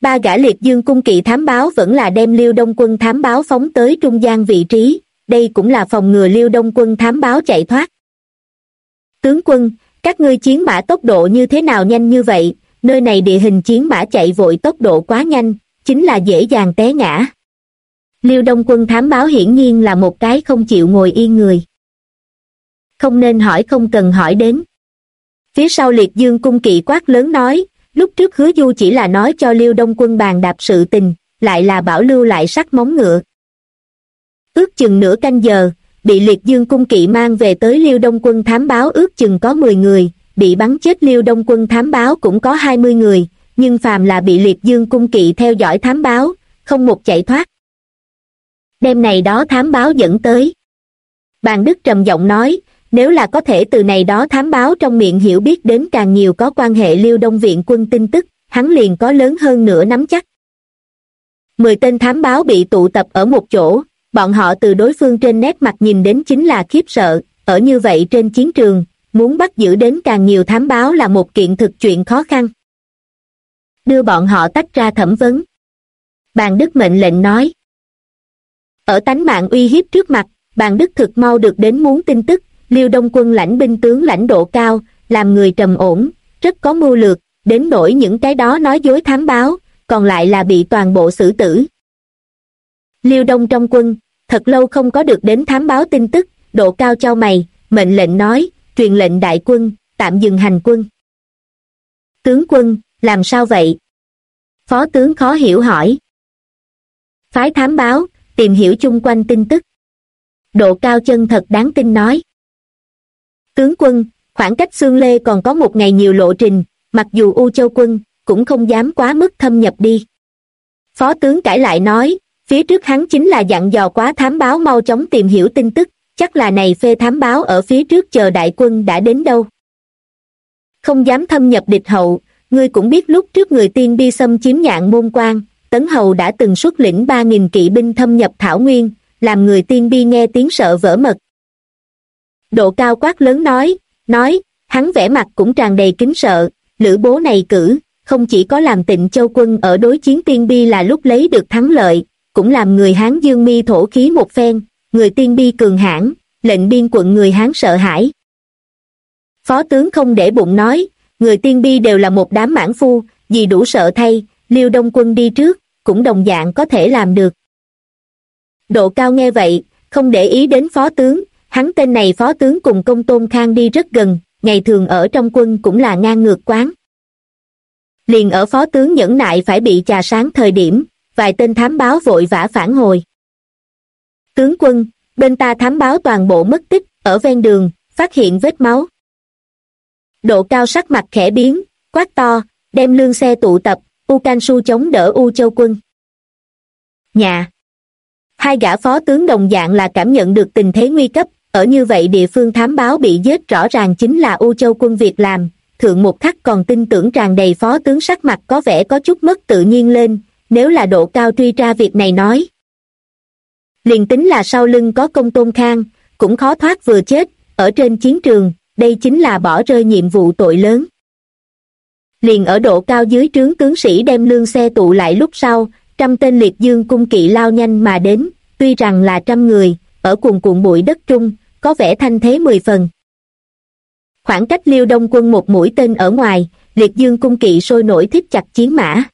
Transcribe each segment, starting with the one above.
ba gã liệt dương cung kỵ thám báo vẫn là đem Liêu Đông Quân thám báo phóng tới trung gian vị trí, đây cũng là phòng ngừa Liêu Đông Quân thám báo chạy thoát. Tướng quân, các ngươi chiến mã tốc độ như thế nào nhanh như vậy, nơi này địa hình chiến mã chạy vội tốc độ quá nhanh, chính là dễ dàng té ngã. Liêu Đông Quân thám báo hiển nhiên là một cái không chịu ngồi yên người. Không nên hỏi không cần hỏi đến. Phía sau liệt dương cung kỵ quát lớn nói, lúc trước Hứa Du chỉ là nói cho Liêu Đông Quân bàn đạp sự tình, lại là bảo lưu lại sắc móng ngựa. Ước chừng nửa canh giờ, bị liệt dương cung kỵ mang về tới Liêu Đông Quân thám báo ước chừng có 10 người, bị bắn chết Liêu Đông Quân thám báo cũng có 20 người, nhưng phàm là bị liệt dương cung kỵ theo dõi thám báo, không một chạy thoát. Đêm này đó thám báo dẫn tới. Bàn Đức trầm giọng nói, nếu là có thể từ này đó thám báo trong miệng hiểu biết đến càng nhiều có quan hệ Liêu Đông viện quân tin tức, hắn liền có lớn hơn nữa nắm chắc. 10 tên thám báo bị tụ tập ở một chỗ, bọn họ từ đối phương trên nét mặt nhìn đến chính là khiếp sợ, ở như vậy trên chiến trường, muốn bắt giữ đến càng nhiều thám báo là một kiện thực chuyện khó khăn. Đưa bọn họ tách ra thẩm vấn. Bàn Đức mệnh lệnh nói. Ở tánh mạng uy hiếp trước mặt, Bàn Đức thực mau được đến muốn tin tức, Liêu Đông Quân lãnh binh tướng lãnh độ cao, làm người trầm ổn, rất có mưu lược, đến nỗi những cái đó nói dối thám báo, còn lại là bị toàn bộ xử tử. Liêu Đông trong quân, thật lâu không có được đến thám báo tin tức, độ cao chau mày, mệnh lệnh nói, truyền lệnh đại quân, tạm dừng hành quân. Tướng quân, làm sao vậy? Phó tướng khó hiểu hỏi. Phái thám báo, tìm hiểu chung quanh tin tức. Độ cao chân thật đáng tin nói. Tướng quân, khoảng cách Xương Lê còn có một ngày nhiều lộ trình, mặc dù U Châu quân, cũng không dám quá mức thâm nhập đi. Phó tướng cãi lại nói, phía trước hắn chính là dặn dò quá thám báo mau chóng tìm hiểu tin tức, chắc là này phê thám báo ở phía trước chờ đại quân đã đến đâu. Không dám thâm nhập địch hậu, ngươi cũng biết lúc trước người Tiên Bi xâm chiếm Nhạn Môn Quan, Tấn Hầu đã từng xuất lĩnh 3.000 kỵ binh thâm nhập Thảo Nguyên, làm người Tiên Bi nghe tiếng sợ vỡ mật. Độ cao quát lớn nói, hắn vẻ mặt cũng tràn đầy kính sợ, Lữ Bố này cử, không chỉ có làm Tịnh Châu quân ở đối chiến Tiên Bi là lúc lấy được thắng lợi, cũng làm người Hán dương mi thổ khí một phen, người Tiên Bi cường hãn, lệnh biên quận người Hán sợ hãi. Phó tướng không để bụng nói, người Tiên Bi đều là một đám mãn phu, gì đủ sợ thay, Liêu Đông quân đi trước, cũng đồng dạng có thể làm được. Độ cao nghe vậy, không để ý đến phó tướng, hắn tên này phó tướng cùng Công Tôn Khang đi rất gần, ngày thường ở trong quân cũng là ngang ngược quán. Liền ở phó tướng nhẫn nại phải bị chà sáng thời điểm, vài tên thám báo vội vã phản hồi. Tướng quân, bên ta thám báo toàn bộ mất tích, ở ven đường, phát hiện vết máu. Độ cao sắc mặt khẽ biến, quát to, đem lương xe tụ tập, U Can Su chống đỡ U Châu quân. Nhà. Hai gã phó tướng đồng dạng là cảm nhận được tình thế nguy cấp, ở như vậy địa phương thám báo bị giết rõ ràng chính là U Châu quân việc làm, thượng một khắc còn tin tưởng tràn đầy phó tướng sắc mặt có vẻ có chút mất tự nhiên lên, nếu là độ cao truy tra việc này nói. Liền tính là sau lưng có Công Tôn Khang, cũng khó thoát vừa chết, ở trên chiến trường, đây chính là bỏ rơi nhiệm vụ tội lớn. Liền ở độ cao dưới trướng tướng sĩ đem lương xe tụ lại lúc sau, 100 tên liệt dương cung kỵ lao nhanh mà đến, tuy rằng là 100 người, ở cuồn cuộn bụi đất trung, có vẻ thanh thế 10 phần. Khoảng cách Liêu Đông quân một mũi tên ở ngoài, liệt dương cung kỵ sôi nổi thít chặt chiến mã.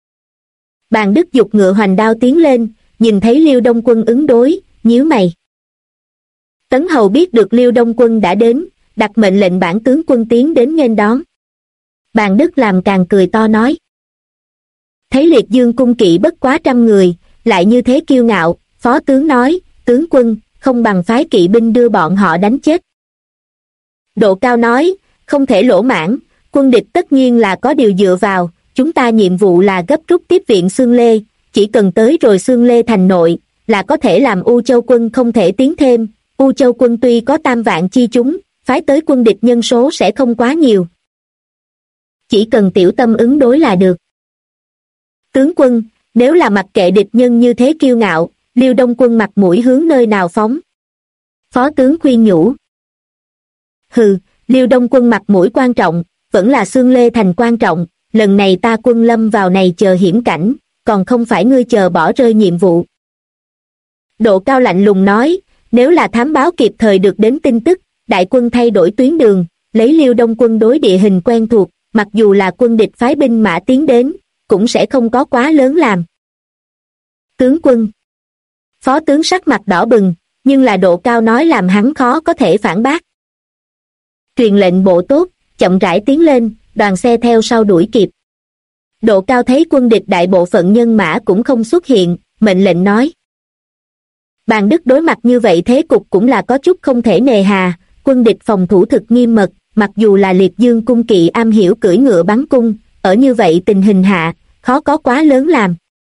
Bàn Đức giục ngựa hoành đao tiến lên, nhìn thấy Liêu Đông quân ứng đối, nhíu mày. Tấn Hầu biết được Liêu Đông quân đã đến, đặt mệnh lệnh bản tướng quân tiến đến nghênh đón. Bàn Đức làm càng cười to nói. Thấy liệt dương cung kỵ bất quá 100 người, lại như thế kiêu ngạo, phó tướng nói, tướng quân, không bằng phái kỵ binh đưa bọn họ đánh chết. Độ cao nói, không thể lỗ mãn, quân địch tất nhiên là có điều dựa vào, chúng ta nhiệm vụ là gấp rút tiếp viện Xương Lê, chỉ cần tới rồi Xương Lê thành nội, là có thể làm U Châu quân không thể tiến thêm, U Châu quân tuy có 3 vạn chi chúng, phái tới quân địch nhân số sẽ không quá nhiều. Chỉ cần tiểu tâm ứng đối là được. Tướng quân, nếu là mặc kệ địch nhân như thế kiêu ngạo, Liêu Đông quân mặt mũi hướng nơi nào phóng? Phó tướng khuyên nhủ. Hừ, Liêu Đông quân mặt mũi quan trọng, vẫn là Xương Lê thành quan trọng, lần này ta quân lâm vào này chờ hiểm cảnh, còn không phải ngươi chờ bỏ rơi nhiệm vụ. Độ Cao lạnh lùng nói, nếu là thám báo kịp thời được đến tin tức, đại quân thay đổi tuyến đường, lấy Liêu Đông quân đối địa hình quen thuộc, mặc dù là quân địch phái binh mã tiến đến, cũng sẽ không có quá lớn làm. Tướng quân. Phó tướng sắc mặt đỏ bừng, nhưng là Độ Cao nói làm hắn khó có thể phản bác. Truyền lệnh bộ tốt, chậm rãi tiến lên, đoàn xe theo sau đuổi kịp. Độ Cao thấy quân địch đại bộ phận nhân mã cũng không xuất hiện, mệnh lệnh nói. Bàn Đức đối mặt như vậy thế cục cũng là có chút không thể nề hà, quân địch phòng thủ thực nghiêm mật, mặc dù là Liệt Dương cung kỵ am hiểu cưỡi ngựa bắn cung, ở như vậy tình hình hạ, khó có quá lớn làm.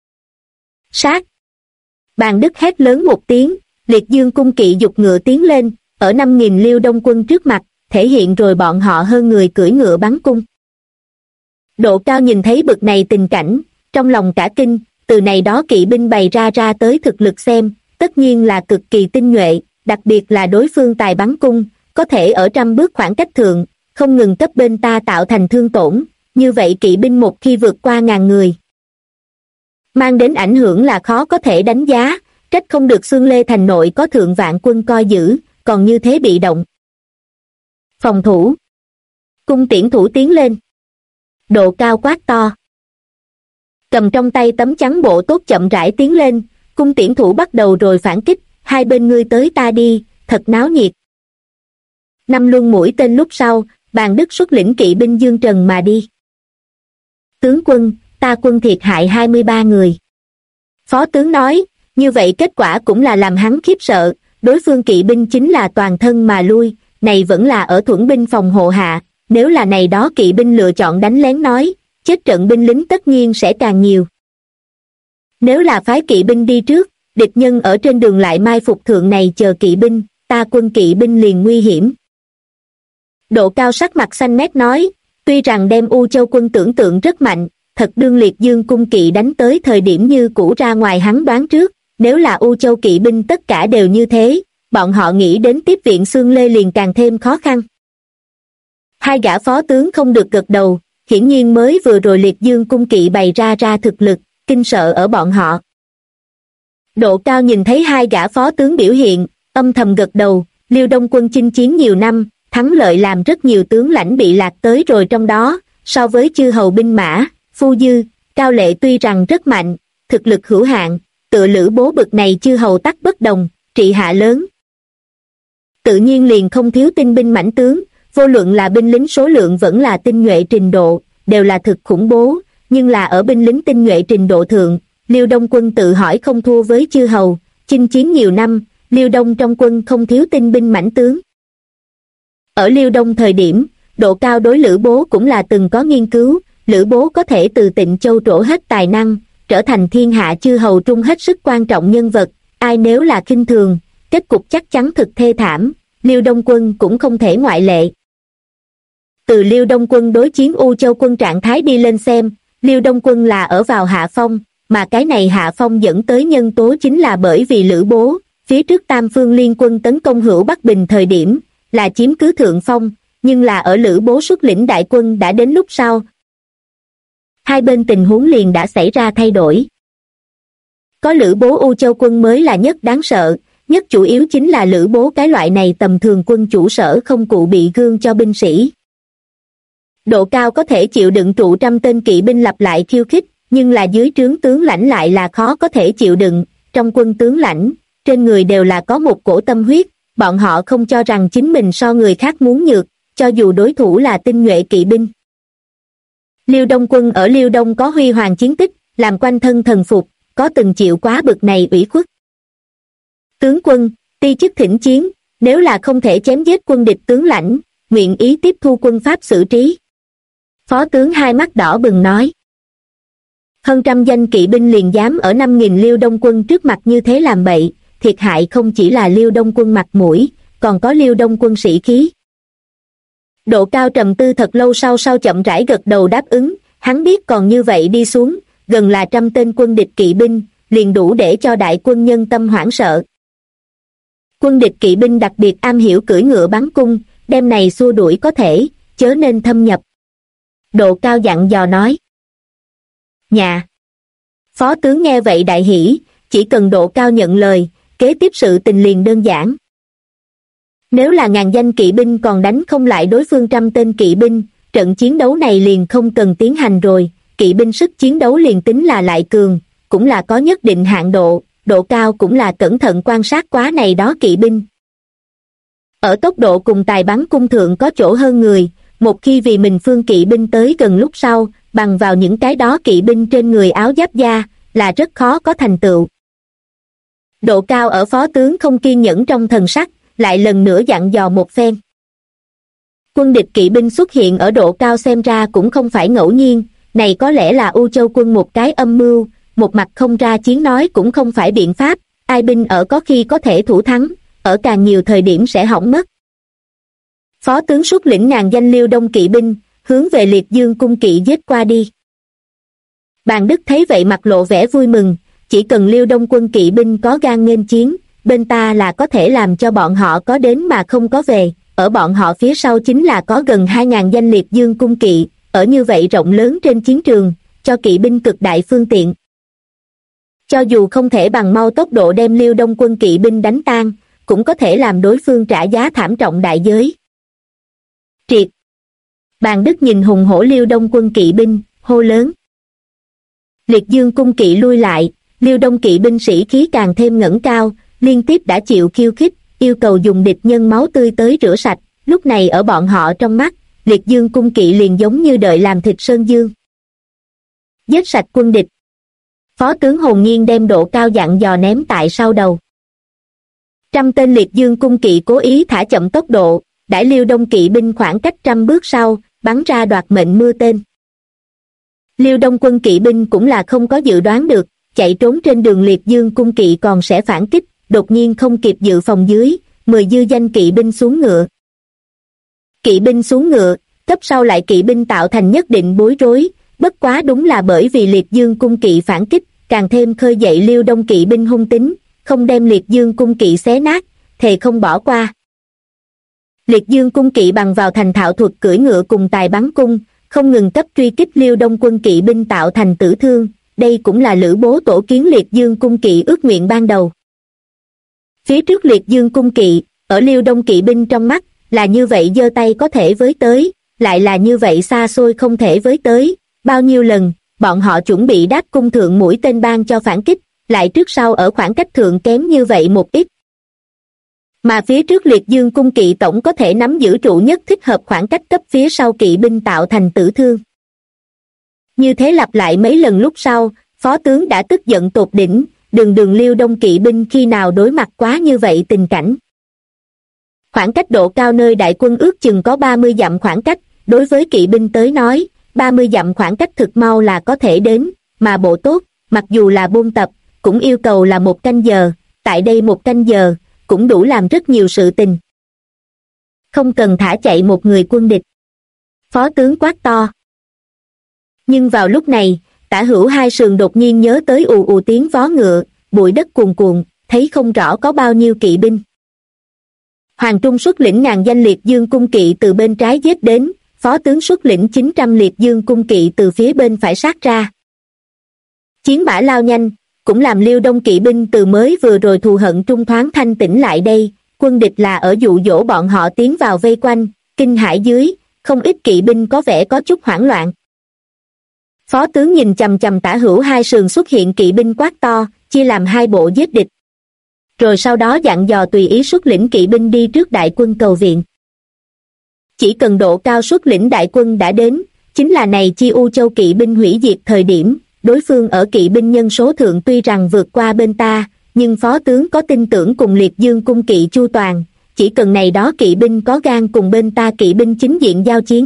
Sát! Bàn Đức hét lớn một tiếng, Liệt Dương cung kỵ dục ngựa tiến lên, ở 5.000 Liêu Đông quân trước mặt, thể hiện rồi bọn họ hơn người cưỡi ngựa bắn cung. Độ Cao nhìn thấy bực này tình cảnh, trong lòng cả kinh, từ này đó kỵ binh bày ra tới thực lực xem, tất nhiên là cực kỳ tinh nhuệ, đặc biệt là đối phương tài bắn cung, có thể ở trăm bước khoảng cách thượng, không ngừng cấp bên ta tạo thành thương tổn, như vậy kỵ binh một khi vượt qua 1000 người. Mang đến ảnh hưởng là khó có thể đánh giá, trách không được Xương Lê thành nội có thượng vạn quân coi giữ, còn như thế bị động. Phòng thủ. Cung tiễn thủ tiến lên. Độ Cao quát to. Cầm trong tay tấm chắn bộ tốt chậm rãi tiến lên, cung tiễn thủ bắt đầu rồi phản kích, hai bên ngươi tới ta đi, thật náo nhiệt. 5 luân mũi tên lúc sau, Bàn Đức xuất lĩnh kỵ binh dương trần mà đi. Tướng quân, ta quân thiệt hại 23 người. Phó tướng nói, như vậy kết quả cũng là làm hắn khiếp sợ, đối phương kỵ binh chính là toàn thân mà lui, này vẫn là ở thuẫn binh phòng hộ hạ, nếu là này đó kỵ binh lựa chọn đánh lén nói, chết trận binh lính tất nhiên sẽ càng nhiều. Nếu là phái kỵ binh đi trước, địch nhân ở trên đường lại mai phục thượng này chờ kỵ binh, ta quân kỵ binh liền nguy hiểm. Độ Cao sắc mặt xanh mét nói, tuy rằng đem U Châu quân tưởng tượng rất mạnh, thật đương Liệt Dương cung kỵ đánh tới thời điểm như cũ ra ngoài hắn đoán trước, nếu là U Châu kỵ binh tất cả đều như thế, bọn họ nghĩ đến tiếp viện Xương Lê liền càng thêm khó khăn. Hai gã phó tướng không được gật đầu, hiển nhiên mới vừa rồi Liệt Dương cung kỵ bày ra thực lực, kinh sợ ở bọn họ. Độ Cao nhìn thấy hai gã phó tướng biểu hiện, âm thầm gật đầu, Liêu Đông quân chinh chiến nhiều năm, thắng lợi làm rất nhiều tướng lãnh bị lạc tới rồi trong đó, so với chư hầu binh mã, Phu Dư, Cao Lệ tuy rằng rất mạnh, thực lực hữu hạn, tựa Lữ Bố bực này chư hầu tắc bất đồng, trị hạ lớn. Tự nhiên liền không thiếu tinh binh mãnh tướng, vô luận là binh lính số lượng vẫn là tinh nhuệ trình độ, đều là thực khủng bố, nhưng là ở binh lính tinh nhuệ trình độ thượng, Liêu Đông quân tự hỏi không thua với chư hầu, chinh chiến nhiều năm, Liêu Đông trong quân không thiếu tinh binh mãnh tướng. Ở Liêu Đông thời điểm, Độ Cao đối Lữ Bố cũng là từng có nghiên cứu, Lữ Bố có thể từ Tịnh Châu trổ hết tài năng, trở thành thiên hạ chư hầu trung hết sức quan trọng nhân vật, ai nếu là khinh thường, kết cục chắc chắn thực thê thảm, Liêu Đông quân cũng không thể ngoại lệ. Từ Liêu Đông quân đối chiến U Châu quân trạng thái đi lên xem, Liêu Đông quân là ở vào hạ phong, mà cái này hạ phong dẫn tới nhân tố chính là bởi vì Lữ Bố, phía trước Tam Phương Liên quân tấn công Hữu Bắc Bình thời điểm, là chiếm cứ thượng phong, nhưng là ở Lữ Bố xuất lĩnh đại quân đã đến lúc sau. Hai bên tình huống liền đã xảy ra thay đổi. Có Lữ Bố U Châu quân mới là nhất đáng sợ, nhất chủ yếu chính là Lữ Bố cái loại này tầm thường quân chủ sở không cụ bị gương cho binh sĩ. Độ Cao có thể chịu đựng trụ trăm tên kỵ binh lặp lại khiêu khích, nhưng là dưới trướng tướng lãnh lại là khó có thể chịu đựng, trong quân tướng lãnh, trên người đều là có một cổ tâm huyết, bọn họ không cho rằng chính mình so người khác muốn nhược, cho dù đối thủ là tinh nhuệ kỵ binh. Liêu Đông quân ở Liêu Đông có huy hoàng chiến tích, làm quanh thân thần phục, có từng chịu quá bực này ủy khuất. Tướng quân, ti chức thỉnh chiến, nếu là không thể chém giết quân địch tướng lãnh, nguyện ý tiếp thu quân pháp xử trí. Phó tướng hai mắt đỏ bừng nói. Hơn trăm danh kỵ binh liền dám ở 5.000 Liêu Đông quân trước mặt như thế làm bậy, thiệt hại không chỉ là Liêu Đông quân mặt mũi, còn có Liêu Đông quân sĩ khí. Độ Cao trầm tư thật lâu sau chậm rãi gật đầu đáp ứng, hắn biết còn như vậy đi xuống, gần là 100 tên quân địch kỵ binh, liền đủ để cho đại quân nhân tâm hoảng sợ. Quân địch kỵ binh đặc biệt am hiểu cưỡi ngựa bắn cung, đem này xua đuổi có thể, chớ nên thâm nhập. Độ Cao dặn dò nói. Dạ. Phó tướng nghe vậy đại hỉ, chỉ cần Độ Cao nhận lời, kế tiếp sự tình liền đơn giản. Nếu là ngàn danh kỵ binh còn đánh không lại đối phương 100 tên kỵ binh, trận chiến đấu này liền không cần tiến hành rồi, kỵ binh sức chiến đấu liền tính là lại cường, cũng là có nhất định hạn độ, Độ Cao cũng là cẩn thận quan sát quá này đó kỵ binh. Ở tốc độ cùng tài bắn cung thượng có chỗ hơn người, một khi vì mình phương kỵ binh tới gần lúc sau, bằng vào những cái đó kỵ binh trên người áo giáp da, là rất khó có thành tựu. Độ Cao ở phó tướng không kiên nhẫn trong thần sắc, lại lần nữa dặn dò một phen. Quân địch kỵ binh xuất hiện ở Độ Cao xem ra cũng không phải ngẫu nhiên, này có lẽ là U Châu quân một cái âm mưu, một mặt không ra chiến nói cũng không phải biện pháp, ai binh ở có khi có thể thủ thắng, ở càng nhiều thời điểm sẽ hỏng mất. Phó tướng xuất lĩnh ngàn danh Liêu Đông kỵ binh, hướng về Liệt Dương cung kỵ giết qua đi. Bàn Đức thấy vậy mặt lộ vẻ vui mừng, chỉ cần Liêu Đông quân kỵ binh có gan nghênh chiến, bên ta là có thể làm cho bọn họ có đến mà không có về, ở bọn họ phía sau chính là có gần 2.000 danh Liệt Dương cung kỵ, ở như vậy rộng lớn trên chiến trường, cho kỵ binh cực đại phương tiện. Cho dù không thể bằng mau tốc độ đem Liêu Đông quân kỵ binh đánh tan, cũng có thể làm đối phương trả giá thảm trọng đại giới. Triệt! Bàn Đức nhìn hùng hổ Liêu Đông quân kỵ binh, hô lớn. Liệt Dương cung kỵ lui lại, Liêu Đông kỵ binh sĩ khí càng thêm ngẩng cao, liên tiếp đã chịu khiêu khích, yêu cầu dùng địch nhân máu tươi tới rửa sạch, lúc này ở bọn họ trong mắt, Liệt Dương cung kỵ liền giống như đợi làm thịt sơn dương. Giết sạch quân địch. Phó tướng hồn nhiên đem Độ Cao dặn dò ném tại sau đầu. 100 tên Liệt Dương cung kỵ cố ý thả chậm tốc độ, đãi Liêu Đông kỵ binh khoảng cách 100 bước sau, bắn ra đoạt mệnh mưa tên. Liêu Đông quân kỵ binh cũng là không có dự đoán được, chạy trốn trên đường Liệt Dương cung kỵ còn sẽ phản kích, đột nhiên không kịp dự phòng dưới, 10 dư danh kỵ binh xuống ngựa. Kỵ binh xuống ngựa, cấp sau lại kỵ binh tạo thành nhất định bối rối, bất quá đúng là bởi vì Liệt Dương cung kỵ phản kích, càng thêm khơi dậy Liêu Đông kỵ binh hung tính, không đem Liệt Dương cung kỵ xé nát, thề không bỏ qua. Liệt Dương cung kỵ bằng vào thành thạo thuật cưỡi ngựa cùng tài bắn cung, không ngừng cấp truy kích Liêu Đông quân kỵ binh tạo thành tử thương, đây cũng là Lữ Bố tổ kiến Liệt Dương cung kỵ ước nguyện ban đầu. Phía trước Liệt Dương cung kỵ, ở Liêu Đông kỵ binh trong mắt, là như vậy giơ tay có thể với tới, lại là như vậy xa xôi không thể với tới, bao nhiêu lần, bọn họ chuẩn bị đáp cung thượng mũi tên ban cho phản kích, lại trước sau ở khoảng cách thượng kém như vậy một ít. Mà phía trước Liệt Dương cung kỵ tổng có thể nắm giữ trụ nhất thích hợp khoảng cách cấp phía sau kỵ binh tạo thành tử thương. Như thế lặp lại mấy lần lúc sau, phó tướng đã tức giận tột đỉnh, đường Liêu Đông kỵ binh khi nào đối mặt quá như vậy tình cảnh. Khoảng cách Độ Cao nơi đại quân ước chừng có 30 dặm khoảng cách, đối với kỵ binh tới nói, 30 dặm khoảng cách thực mau là có thể đến, mà bộ tốt, mặc dù là buôn tập, cũng yêu cầu là 1 canh giờ, tại đây 1 canh giờ, cũng đủ làm rất nhiều sự tình. Không cần thả chạy một người quân địch. Phó tướng quát to. Nhưng vào lúc này, Tả Hữu hai sườn đột nhiên nhớ tới ù ù tiếng vó ngựa, bụi đất cuồn cuộn, thấy không rõ có bao nhiêu kỵ binh. Hoàng Trung xuất lĩnh ngàn danh Liệt Dương cung kỵ từ bên trái giết đến, phó tướng xuất lĩnh 900 Liệt Dương cung kỵ từ phía bên phải sát ra. Chiến mã lao nhanh, cũng làm Liêu Đông kỵ binh từ mới vừa rồi thù hận trung thoáng thanh tĩnh lại đây, quân địch là ở dụ dỗ bọn họ tiến vào vây quanh, kinh hãi dưới, không ít kỵ binh có vẻ có chút hoảng loạn. Phó tướng nhìn chằm chằm Tả Hữu hai sườn xuất hiện kỵ binh quát to, chia làm 2 bộ giết địch. Rồi sau đó dặn dò tùy ý xuất lĩnh kỵ binh đi trước đại quân cầu viện. Chỉ cần Độ Cao xuất lĩnh đại quân đã đến, chính là này chi U Châu kỵ binh hủy diệt thời điểm, đối phương ở kỵ binh nhân số thượng tuy rằng vượt qua bên ta, nhưng phó tướng có tin tưởng cùng Liệt Dương cung kỵ chu toàn, chỉ cần này đó kỵ binh có gan cùng bên ta kỵ binh chính diện giao chiến.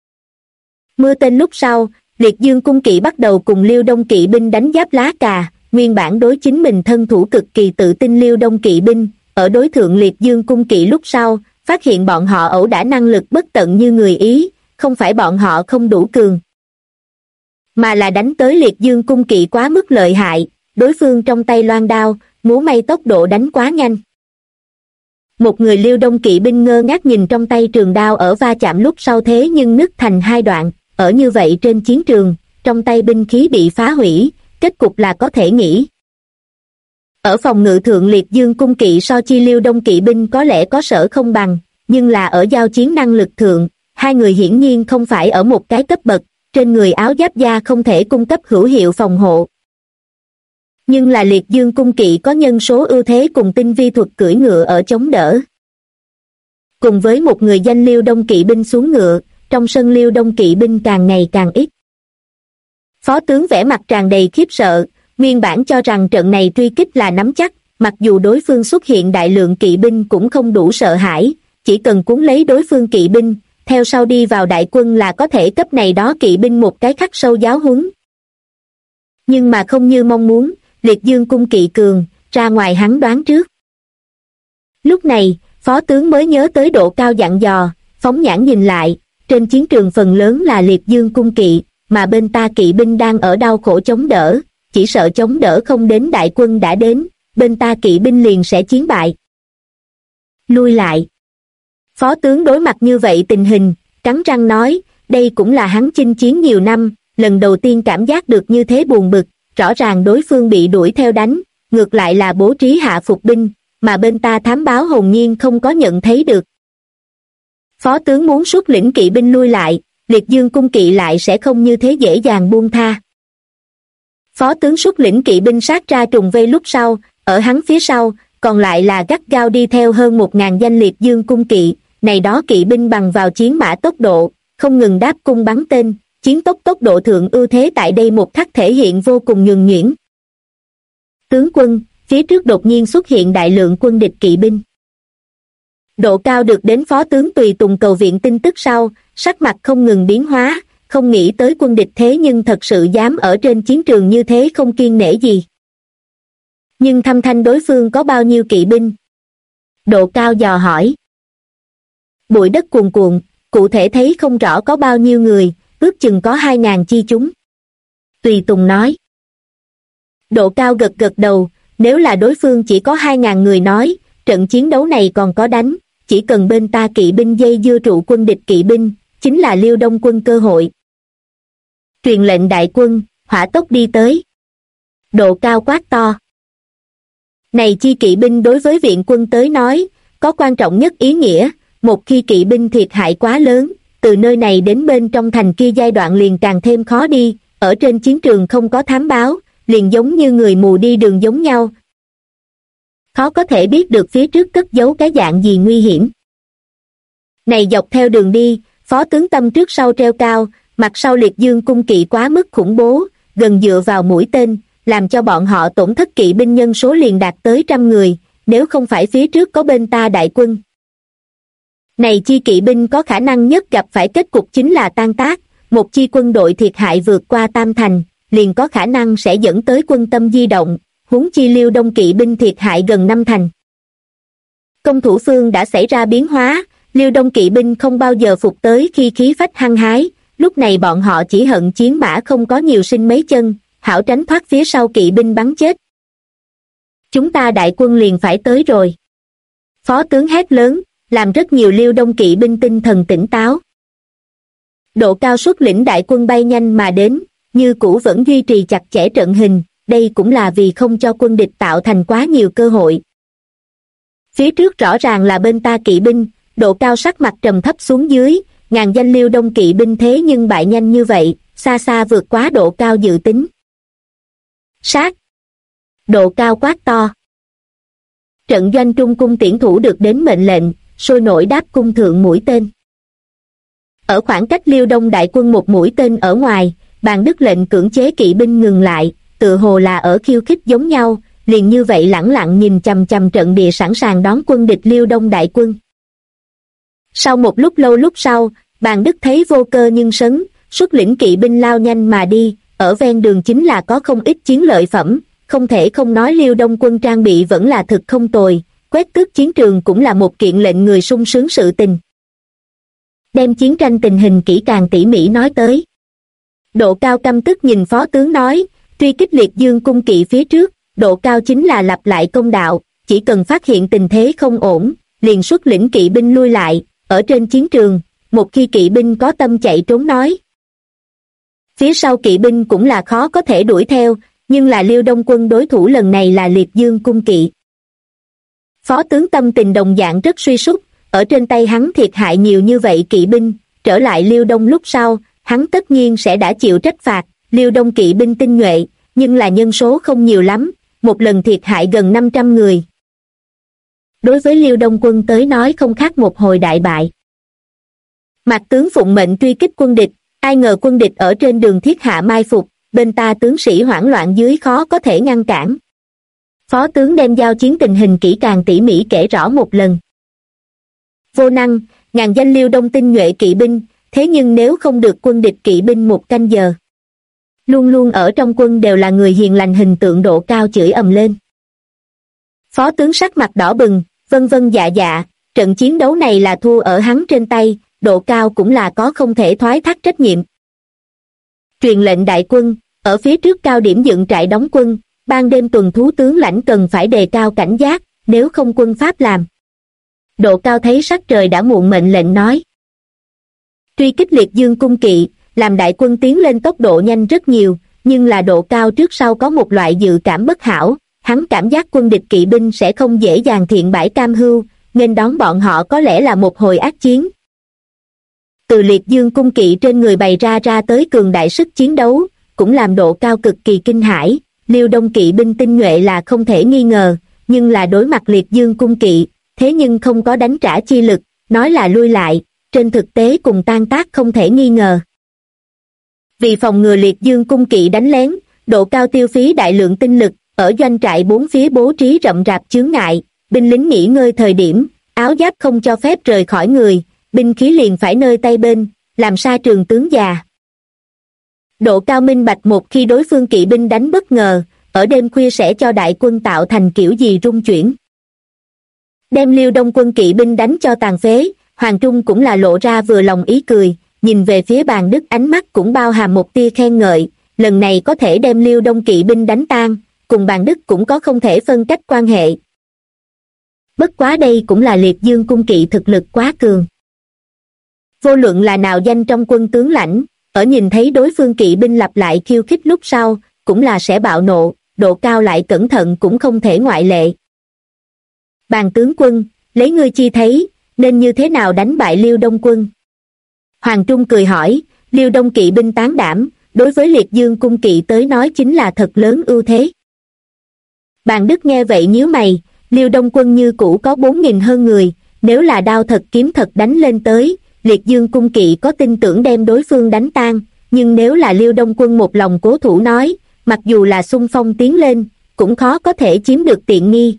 Mưa tên lúc sau, Liệt Dương cung kỵ bắt đầu cùng Liêu Đông kỵ binh đánh giáp lá cà, nguyên bản đối chính mình thân thủ cực kỳ tự tin Liêu Đông kỵ binh, ở đối thượng Liệt Dương cung kỵ lúc sau, phát hiện bọn họ ẩu đả năng lực bất tận như người Ý, không phải bọn họ không đủ cường, mà là đánh tới Liệt Dương cung kỵ quá mức lợi hại, đối phương trong tay loan đao, múa may tốc độ đánh quá nhanh. Một người Liêu Đông kỵ binh ngơ ngác nhìn trong tay trường đao ở va chạm lúc sau thế nhưng nứt thành 2 đoạn, ở như vậy trên chiến trường, trong tay binh khí bị phá hủy, kết cục là có thể nghĩ. Ở phòng ngự thượng liệt dương cung kỵ so chi Liêu Đông kỵ binh có lẽ có sở không bằng, nhưng là ở giao chiến năng lực thượng, hai người hiển nhiên không phải ở một cái cấp bậc, trên người áo giáp da không thể cung cấp hữu hiệu phòng hộ. Nhưng là liệt dương cung kỵ có nhân số ưu thế cùng tinh vi thuật cưỡi ngựa ở chống đỡ. Cùng với một người danh Liêu Đông kỵ binh xuống ngựa, trong sân Liêu Đông kỵ binh càng ngày càng ít. Phó tướng vẻ mặt tràn đầy khiếp sợ, nguyên bản cho rằng trận này truy kích là nắm chắc, mặc dù đối phương xuất hiện đại lượng kỵ binh cũng không đủ sợ hãi, chỉ cần cuốn lấy đối phương kỵ binh, theo sau đi vào đại quân là có thể cấp này đó kỵ binh một cái khắc sâu giáo huấn. Nhưng mà không như mong muốn, liệt dương cung kỵ cường, ra ngoài hắn đoán trước. Lúc này, phó tướng mới nhớ tới Độ Cao dặn dò, phóng nhãn nhìn lại, trên chiến trường phần lớn là liệt dương cung kỵ, mà bên ta kỵ binh đang ở đau khổ chống đỡ, chỉ sợ chống đỡ không đến đại quân đã đến, bên ta kỵ binh liền sẽ chiến bại. Lui lại. Phó tướng đối mặt như vậy tình hình, cắn răng nói, đây cũng là hắn chinh chiến nhiều năm, lần đầu tiên cảm giác được như thế buồn bực, rõ ràng đối phương bị đuổi theo đánh, ngược lại là bố trí hạ phục binh, mà bên ta thám báo hồn nhiên không có nhận thấy được. Phó tướng muốn xuất lĩnh kỵ binh lui lại, liệt dương cung kỵ lại sẽ không như thế dễ dàng buông tha. Phó tướng xuất lĩnh kỵ binh sát ra trùng vây lúc sau, ở hắn phía sau, còn lại là gắt gao đi theo hơn 1.000 danh liệt dương cung kỵ, này đó kỵ binh bằng vào chiến mã tốc độ, không ngừng đáp cung bắn tên, chiến tốc độ thượng ưu thế tại đây một khắc thể hiện vô cùng nhuần nhuyễn. Tướng quân, phía trước đột nhiên xuất hiện đại lượng quân địch kỵ binh. Độ Cao được đến phó tướng tùy tùng cầu viện tin tức sau, sắc mặt không ngừng biến hóa, không nghĩ tới quân địch thế nhưng thật sự dám ở trên chiến trường như thế không kiêng nể gì. Nhưng thăm thanh đối phương có bao nhiêu kỵ binh? Độ Cao dò hỏi. Bụi đất cuồn cuộn, cụ thể thấy không rõ có bao nhiêu người, ước chừng có 2.000 chi chúng. Tùy tùng nói. Độ Cao gật gật đầu, nếu là đối phương chỉ có 2.000 người nói, trận chiến đấu này còn có đánh, chỉ cần bên ta kỵ binh dây dưa trụ quân địch kỵ binh, chính là Liêu Đông quân cơ hội. Truyền lệnh đại quân, hỏa tốc đi tới. Độ Cao quát to. Này chi kỵ binh đối với viện quân tới nói, có quan trọng nhất ý nghĩa, một khi kỵ binh thiệt hại quá lớn, từ nơi này đến bên trong thành kia giai đoạn liền càng thêm khó đi, ở trên chiến trường không có thám báo, liền giống như người mù đi đường giống nhau. Khó có thể biết được phía trước cất giấu cái dạng gì nguy hiểm. Này dọc theo đường đi, phó tướng tâm trước sau treo cao, mặt sau liệt dương cung kỵ quá mức khủng bố, gần dựa vào mũi tên, làm cho bọn họ tổn thất kỵ binh nhân số liền đạt tới 100 người, nếu không phải phía trước có bên ta đại quân. Này chi kỵ binh có khả năng nhất gặp phải kết cục chính là tan tác, một chi quân đội thiệt hại vượt qua Tam Thành, liền có khả năng sẽ dẫn tới quân tâm di động, huống chi Liêu Đông kỵ binh thiệt hại gần 5 thành. Công thủ phương đã xảy ra biến hóa, Liêu Đông kỵ binh không bao giờ phục tới khi khí phách hăng hái, lúc này bọn họ chỉ hận chiến mã không có nhiều sinh mấy chân, hảo tránh thoát phía sau kỵ binh bắn chết. Chúng ta đại quân liền phải tới rồi. Phó tướng hét lớn, làm rất nhiều Liêu Đông kỵ binh tinh thần tỉnh táo. Độ Cao xuất lĩnh đại quân bay nhanh mà đến, như cũ vẫn duy trì chặt chẽ trận hình, đây cũng là vì không cho quân địch tạo thành quá nhiều cơ hội. Phía trước rõ ràng là bên ta kỵ binh, Độ Cao sắc mặt trầm thấp xuống dưới, ngàn danh Liêu Đông kỵ binh thế nhưng bại nhanh như vậy, xa xa vượt quá Độ Cao dự tính. Sát! Độ Cao quát to. Trận doanh trung cung tiễn thủ được đến mệnh lệnh, sôi nổi đáp cung thượng mũi tên. Ở khoảng cách Liêu Đông đại quân một mũi tên ở ngoài, Bàn Đức lệnh cưỡng chế kỵ binh ngừng lại, tự hồ là ở khiêu khích giống nhau, liền như vậy lẳng lặng nhìn chằm chằm trận địa sẵn sàng đón quân địch Liêu Đông đại quân. Sau một lúc lâu lúc sau, Bàn Đức thấy vô cơ nhưng sấn, xuất lĩnh kỵ binh lao nhanh mà đi, ở ven đường chính là có không ít chiến lợi phẩm, không thể không nói Liêu Đông quân trang bị vẫn là thực không tồi, quét tước chiến trường cũng là một kiện lệnh người sung sướng sự tình. Đem chiến tranh tình hình kỹ càng tỉ mỉ nói tới. Độ Cao căm tức nhìn phó tướng nói, truy kích liệt dương cung kỵ phía trước, Độ Cao chính là lặp lại công đạo, chỉ cần phát hiện tình thế không ổn, liền xuất lĩnh kỵ binh lui lại, ở trên chiến trường, một khi kỵ binh có tâm chạy trốn nói. Phía sau kỵ binh cũng là khó có thể đuổi theo, nhưng là Liêu Đông Quân đối thủ lần này là Liệt Dương cung kỵ. Phó tướng tâm tình đồng dạng rất suy sút, ở trên tay hắn thiệt hại nhiều như vậy kỵ binh, trở lại Liêu Đông lúc sau, hắn tất nhiên sẽ đã chịu trách phạt. Liêu Đông kỵ binh tinh nhuệ, nhưng là nhân số không nhiều lắm, một lần thiệt hại gần 500 người. Đối với Liêu Đông quân tới nói không khác một hồi đại bại. Mạc tướng phụng mệnh truy kích quân địch, ai ngờ quân địch ở trên đường thiết hạ mai phục, bên ta tướng sĩ hoảng loạn dưới khó có thể ngăn cản. Phó tướng đem giao chiến tình hình kỹ càng tỉ mỉ kể rõ một lần. Vô năng, ngàn danh Liêu Đông tinh nhuệ kỵ binh, thế nhưng nếu không được quân địch kỵ binh một canh giờ. Luôn luôn ở trong quân đều là người hiền lành hình tượng Độ Cao chửi ầm lên. Phó tướng sắc mặt đỏ bừng, vân vân dạ dạ, trận chiến đấu này là thua ở hắn trên tay, Độ Cao cũng là có không thể thoái thác trách nhiệm. Truyền lệnh đại quân, ở phía trước cao điểm dựng trại đóng quân, ban đêm tuần thú tướng lãnh cần phải đề cao cảnh giác, nếu không quân pháp làm. Độ Cao thấy sắc trời đã muộn mệnh lệnh nói. Truy kích Liệt Dương cung kỵ, làm đại quân tiến lên tốc độ nhanh rất nhiều, nhưng là Độ Cao trước sau có một loại dự cảm bất hảo, hắn cảm giác quân địch kỵ binh sẽ không dễ dàng thiện bãi cam hưu, nên đón bọn họ có lẽ là một hồi ác chiến. Từ Liệt Dương cung kỵ trên người bày ra tới cường đại sức chiến đấu, cũng làm Độ Cao cực kỳ kinh hãi. Liêu Đông kỵ binh tinh nhuệ là không thể nghi ngờ, nhưng là đối mặt Liệt Dương cung kỵ, thế nhưng không có đánh trả chi lực, nói là lui lại, trên thực tế cùng tan tác không thể nghi ngờ. Vì phòng ngừa Liệt Dương cung kỵ đánh lén, Độ Cao tiêu phí đại lượng tinh lực, ở doanh trại bốn phía bố trí rậm rạp chướng ngại, binh lính nghỉ ngơi thời điểm, áo giáp không cho phép rời khỏi người, binh khí liền phải nơi tay bên, làm sa trường tướng già. Độ Cao minh bạch một khi đối phương kỵ binh đánh bất ngờ, ở đêm khuya sẽ cho đại quân tạo thành kiểu gì rung chuyển. Đem Liêu Đông quân kỵ binh đánh cho tàn phế, Hoàng Trung cũng là lộ ra vừa lòng ý cười, nhìn về phía Bàn Đức ánh mắt cũng bao hàm một tia khen ngợi, lần này có thể đem Liêu Đông kỵ binh đánh tan, cùng Bàn Đức cũng có không thể phân cách quan hệ. Bất quá đây cũng là Liệt Dương cung kỵ thực lực quá cường. Vô luận là nào danh trong quân tướng lãnh, ở nhìn thấy đối phương kỵ binh lặp lại khiêu khích lúc sau, cũng là sẽ bạo nộ, Độ Cao lại cẩn thận cũng không thể ngoại lệ. Bàn tướng quân, lấy ngươi chi thấy, nên như thế nào đánh bại Liêu Đông quân? Hoàng Trung cười hỏi, Liêu Đông kỵ binh tán đảm, đối với Liệt Dương cung kỵ tới nói chính là thật lớn ưu thế. Bàn Đức nghe vậy nhíu mày, Liêu Đông quân như cũ có 4.000 hơn người, nếu là đao thật kiếm thật đánh lên tới, Liệt Dương cung kỵ có tin tưởng đem đối phương đánh tan, nhưng nếu là Liêu Đông quân một lòng cố thủ nói, mặc dù là xung phong tiến lên, cũng khó có thể chiếm được tiện nghi.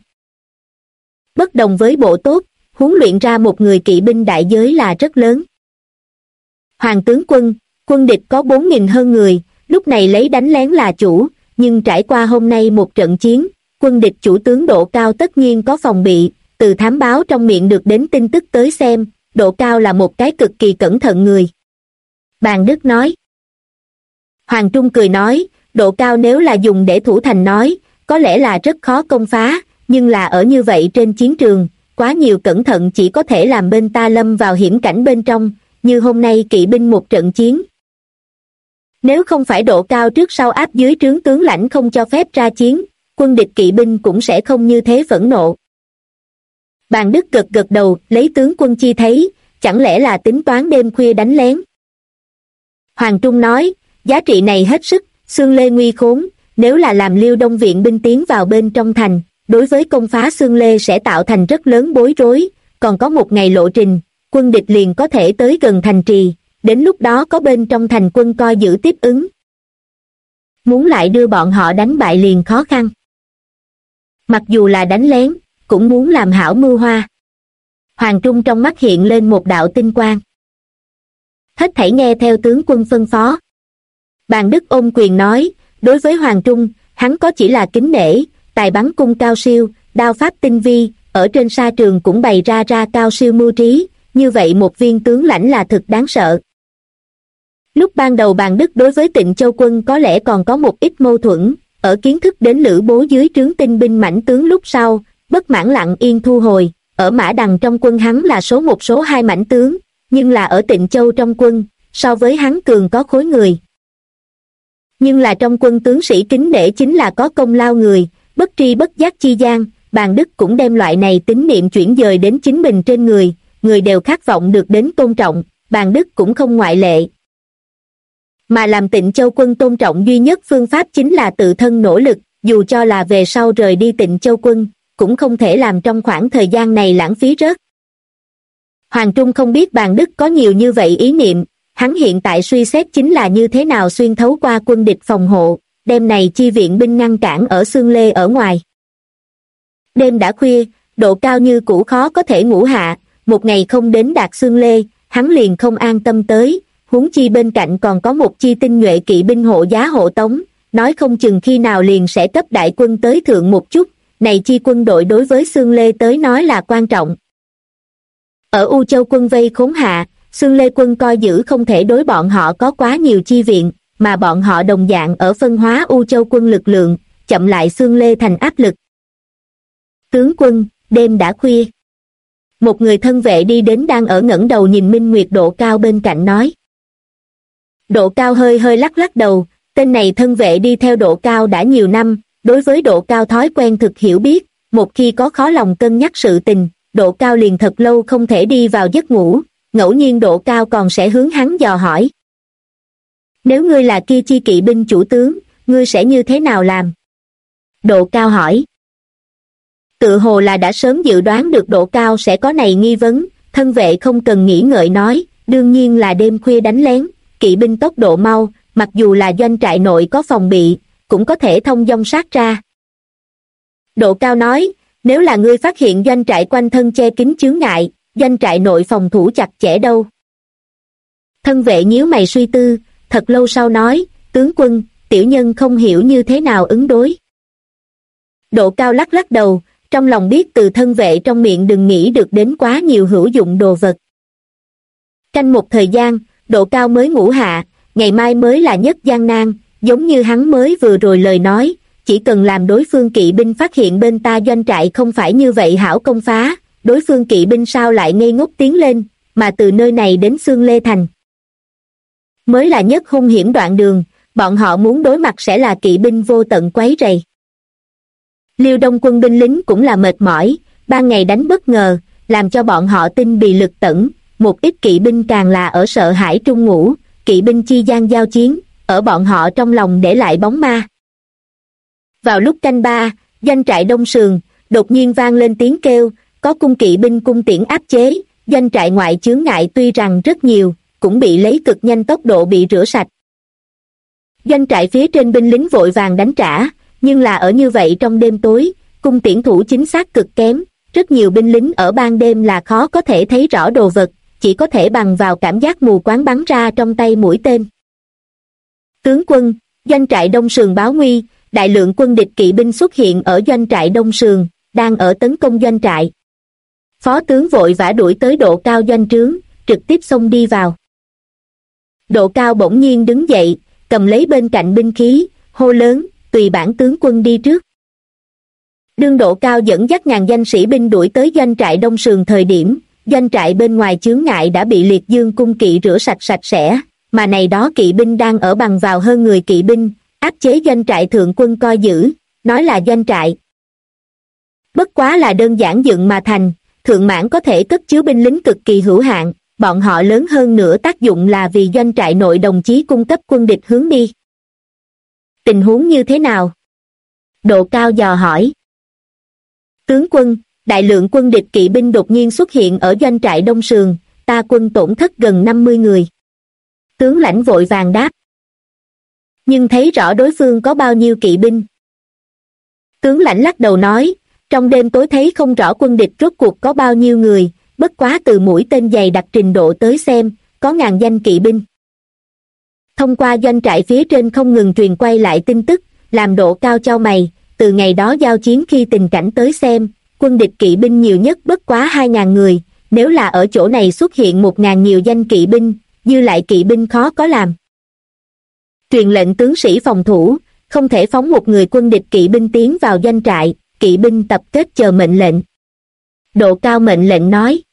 Bất đồng với bộ tốt, huấn luyện ra một người kỵ binh đại giới là rất lớn. Hoàng tướng quân, quân địch có 4.000 hơn người, lúc này lấy đánh lén là chủ, nhưng trải qua hôm nay một trận chiến, quân địch chủ tướng Độ Cao tất nhiên có phòng bị, từ thám báo trong miệng được đến tin tức tới xem, Độ Cao là một cái cực kỳ cẩn thận người. Bàn Đức nói. Hoàng Trung cười nói, Độ Cao nếu là dùng để thủ thành nói, có lẽ là rất khó công phá, nhưng là ở như vậy trên chiến trường, quá nhiều cẩn thận chỉ có thể làm bên ta lâm vào hiểm cảnh bên trong, như hôm nay kỵ binh một trận chiến. Nếu không phải Độ Cao trước sau áp dưới trướng tướng lãnh không cho phép ra chiến, quân địch kỵ binh cũng sẽ không như thế phẫn nộ. Bàn Đức gật gật đầu, lấy tướng quân chi thấy, chẳng lẽ là tính toán đêm khuya đánh lén. Hoàng Trung nói, giá trị này hết sức, Xương Lê nguy khốn, nếu là làm Liêu Đông viện binh tiến vào bên trong thành, đối với công phá Xương Lê sẽ tạo thành rất lớn bối rối, còn có một ngày lộ trình, quân địch liền có thể tới gần thành trì, đến lúc đó có bên trong thành quân coi giữ tiếp ứng. Muốn lại đưa bọn họ đánh bại liền khó khăn. Mặc dù là đánh lén, cũng muốn làm hảo mưu hoa. Hoàng Trung trong mắt hiện lên một đạo tinh quang. Hết thảy nghe theo tướng quân phân phó. Bàn Đức ôm quyền nói, đối với Hoàng Trung, hắn có chỉ là kính nể, tài bắn cung cao siêu, đao pháp tinh vi, ở trên sa trường cũng bày ra cao siêu mưu trí, như vậy một viên tướng lãnh là thực đáng sợ. Lúc ban đầu Bàn Đức đối với Tịnh Châu quân có lẽ còn có một ít mâu thuẫn, ở kiến thức đến Lữ Bố dưới trướng tinh binh mãnh tướng lúc sau, bất mãn lặng yên thu hồi, ở Mã Đằng trong quân hắn là số 1 số 2 mãnh tướng, nhưng là ở Tịnh Châu trong quân, so với hắn cường có khối người. Nhưng là trong quân tướng sĩ kính nể chính là có công lao người, bất tri bất giác chi gian, Bàn Đức cũng đem loại này tín niệm chuyển dời đến chính mình trên người, người đều khát vọng được đến tôn trọng, Bàn Đức cũng không ngoại lệ. Mà làm Tịnh Châu quân tôn trọng duy nhất phương pháp chính là tự thân nỗ lực, dù cho là về sau rời đi Tịnh Châu quân, cũng không thể làm trong khoảng thời gian này lãng phí rớt. Hoàng Trung không biết Bàn Đức có nhiều như vậy ý niệm, hắn hiện tại suy xét chính là như thế nào xuyên thấu qua quân địch phòng hộ, đêm này chi viện binh ngăn cản ở Xương Lê ở ngoài. Đêm đã khuya, độ cao như cũ khó có thể ngủ hạ, một ngày không đến đạt Xương Lê, hắn liền không an tâm tới, huống chi bên cạnh còn có một chi tinh nhuệ kỵ binh hộ giá hộ tống, nói không chừng khi nào liền sẽ cấp đại quân tới thượng một chút, này chi quân đội đối với Xương Lê tới nói là quan trọng. Ở U Châu quân vây khốn hạ, Xương Lê quân coi giữ không thể đối bọn họ có quá nhiều chi viện, mà bọn họ đồng dạng ở phân hóa U Châu quân lực lượng, chậm lại Xương Lê thành áp lực. Tướng quân, đêm đã khuya. Một người thân vệ đi đến đang ở ngẩng đầu nhìn Minh Nguyệt Độ Cao bên cạnh nói. Độ Cao hơi hơi lắc lắc đầu, tên này thân vệ đi theo Độ Cao đã nhiều năm, đối với Độ Cao thói quen thực hiểu biết, một khi có khó lòng cân nhắc sự tình, Độ Cao liền thật lâu không thể đi vào giấc ngủ, ngẫu nhiên Độ Cao còn sẽ hướng hắn dò hỏi. Nếu ngươi là kia chi kỵ binh chủ tướng, ngươi sẽ như thế nào làm? Độ Cao hỏi. Tự hồ là đã sớm dự đoán được Độ Cao sẽ có này nghi vấn, thân vệ không cần nghĩ ngợi nói, đương nhiên là đêm khuya đánh lén, kỵ binh tốc độ mau, mặc dù là doanh trại nội có phòng bị, cũng có thể thông dong sát ra. Độ Cao nói, nếu là ngươi phát hiện doanh trại quanh thân che kín chướng ngại, doanh trại nội phòng thủ chặt chẽ đâu? Thân vệ nhíu mày suy tư, thật lâu sau nói, tướng quân, tiểu nhân không hiểu như thế nào ứng đối. Độ Cao lắc lắc đầu, trong lòng biết từ thân vệ trong miệng đừng nghĩ được đến quá nhiều hữu dụng đồ vật. Canh một thời gian, Độ Cao mới ngủ hạ, ngày mai mới là nhất gian nan, giống như hắn mới vừa rồi lời nói, chỉ cần làm đối phương kỵ binh phát hiện bên ta doanh trại không phải như vậy hảo công phá, đối phương kỵ binh sao lại ngây ngốc tiến lên, mà từ nơi này đến Xương Lê Thành. Mới là nhất hung hiểm đoạn đường, bọn họ muốn đối mặt sẽ là kỵ binh vô tận quấy rầy. Liêu Đông quân binh lính cũng là mệt mỏi, ban ngày đánh bất ngờ, làm cho bọn họ tinh bì lực tẫn, một ít kỵ binh càng là ở sợ hãi trung ngủ, kỵ binh chi gian giao chiến, ở bọn họ trong lòng để lại bóng ma. Vào lúc canh ba, doanh trại Đông Sườn, đột nhiên vang lên tiếng kêu, có cung kỵ binh cung tiễn áp chế, doanh trại ngoại chướng ngại tuy rằng rất nhiều, cũng bị lấy cực nhanh tốc độ bị rửa sạch. Doanh trại phía trên binh lính vội vàng đánh trả, nhưng là ở như vậy trong đêm tối, cung tiễn thủ chính xác cực kém, rất nhiều binh lính ở ban đêm là khó có thể thấy rõ đồ vật, chỉ có thể bằng vào cảm giác mù quáng bắn ra trong tay mũi tên. Tướng quân, doanh trại Đông Sườn báo nguy, đại lượng quân địch kỵ binh xuất hiện ở doanh trại Đông Sườn, đang ở tấn công doanh trại. Phó tướng vội vã đuổi tới Độ Cao doanh trướng, trực tiếp xông đi vào. Độ Cao bỗng nhiên đứng dậy, cầm lấy bên cạnh binh khí, hô lớn, tùy bản tướng quân đi trước. Đương Độ Cao dẫn dắt ngàn danh sĩ binh đuổi tới doanh trại Đông Sườn thời điểm, doanh trại bên ngoài chướng ngại đã bị liệt dương cung kỵ rửa sạch sạch sẽ, mà này đó kỵ binh đang ở bằng vào hơn người kỵ binh, áp chế doanh trại thượng quân coi giữ, nói là doanh trại. Bất quá là đơn giản dựng mà thành, thượng mãn có thể cất chứa binh lính cực kỳ hữu hạn, bọn họ lớn hơn nữa tác dụng là vì doanh trại nội đồng chí cung cấp quân địch hướng đi. Tình huống như thế nào? Độ Cao dò hỏi. Tướng quân, đại lượng quân địch kỵ binh đột nhiên xuất hiện ở doanh trại Đông Sườn, ta quân tổn thất gần 50 người. Tướng lãnh vội vàng đáp. Nhưng thấy rõ đối phương có bao nhiêu kỵ binh. Tướng lãnh lắc đầu nói, trong đêm tối thấy không rõ quân địch rốt cuộc có bao nhiêu người, bất quá từ mũi tên dày đặc trình độ tới xem, có ngàn danh kỵ binh. Thông qua doanh trại phía trên không ngừng truyền quay lại tin tức, làm Độ Cao chau mày, từ ngày đó giao chiến khi tình cảnh tới xem, quân địch kỵ binh nhiều nhất bất quá 2.000 người, nếu là ở chỗ này xuất hiện 1.000 nhiều danh kỵ binh, dư lại kỵ binh khó có làm. Truyền lệnh tướng sĩ phòng thủ, không thể phóng một người quân địch kỵ binh tiến vào doanh trại, kỵ binh tập kết chờ mệnh lệnh. Độ Cao mệnh lệnh nói.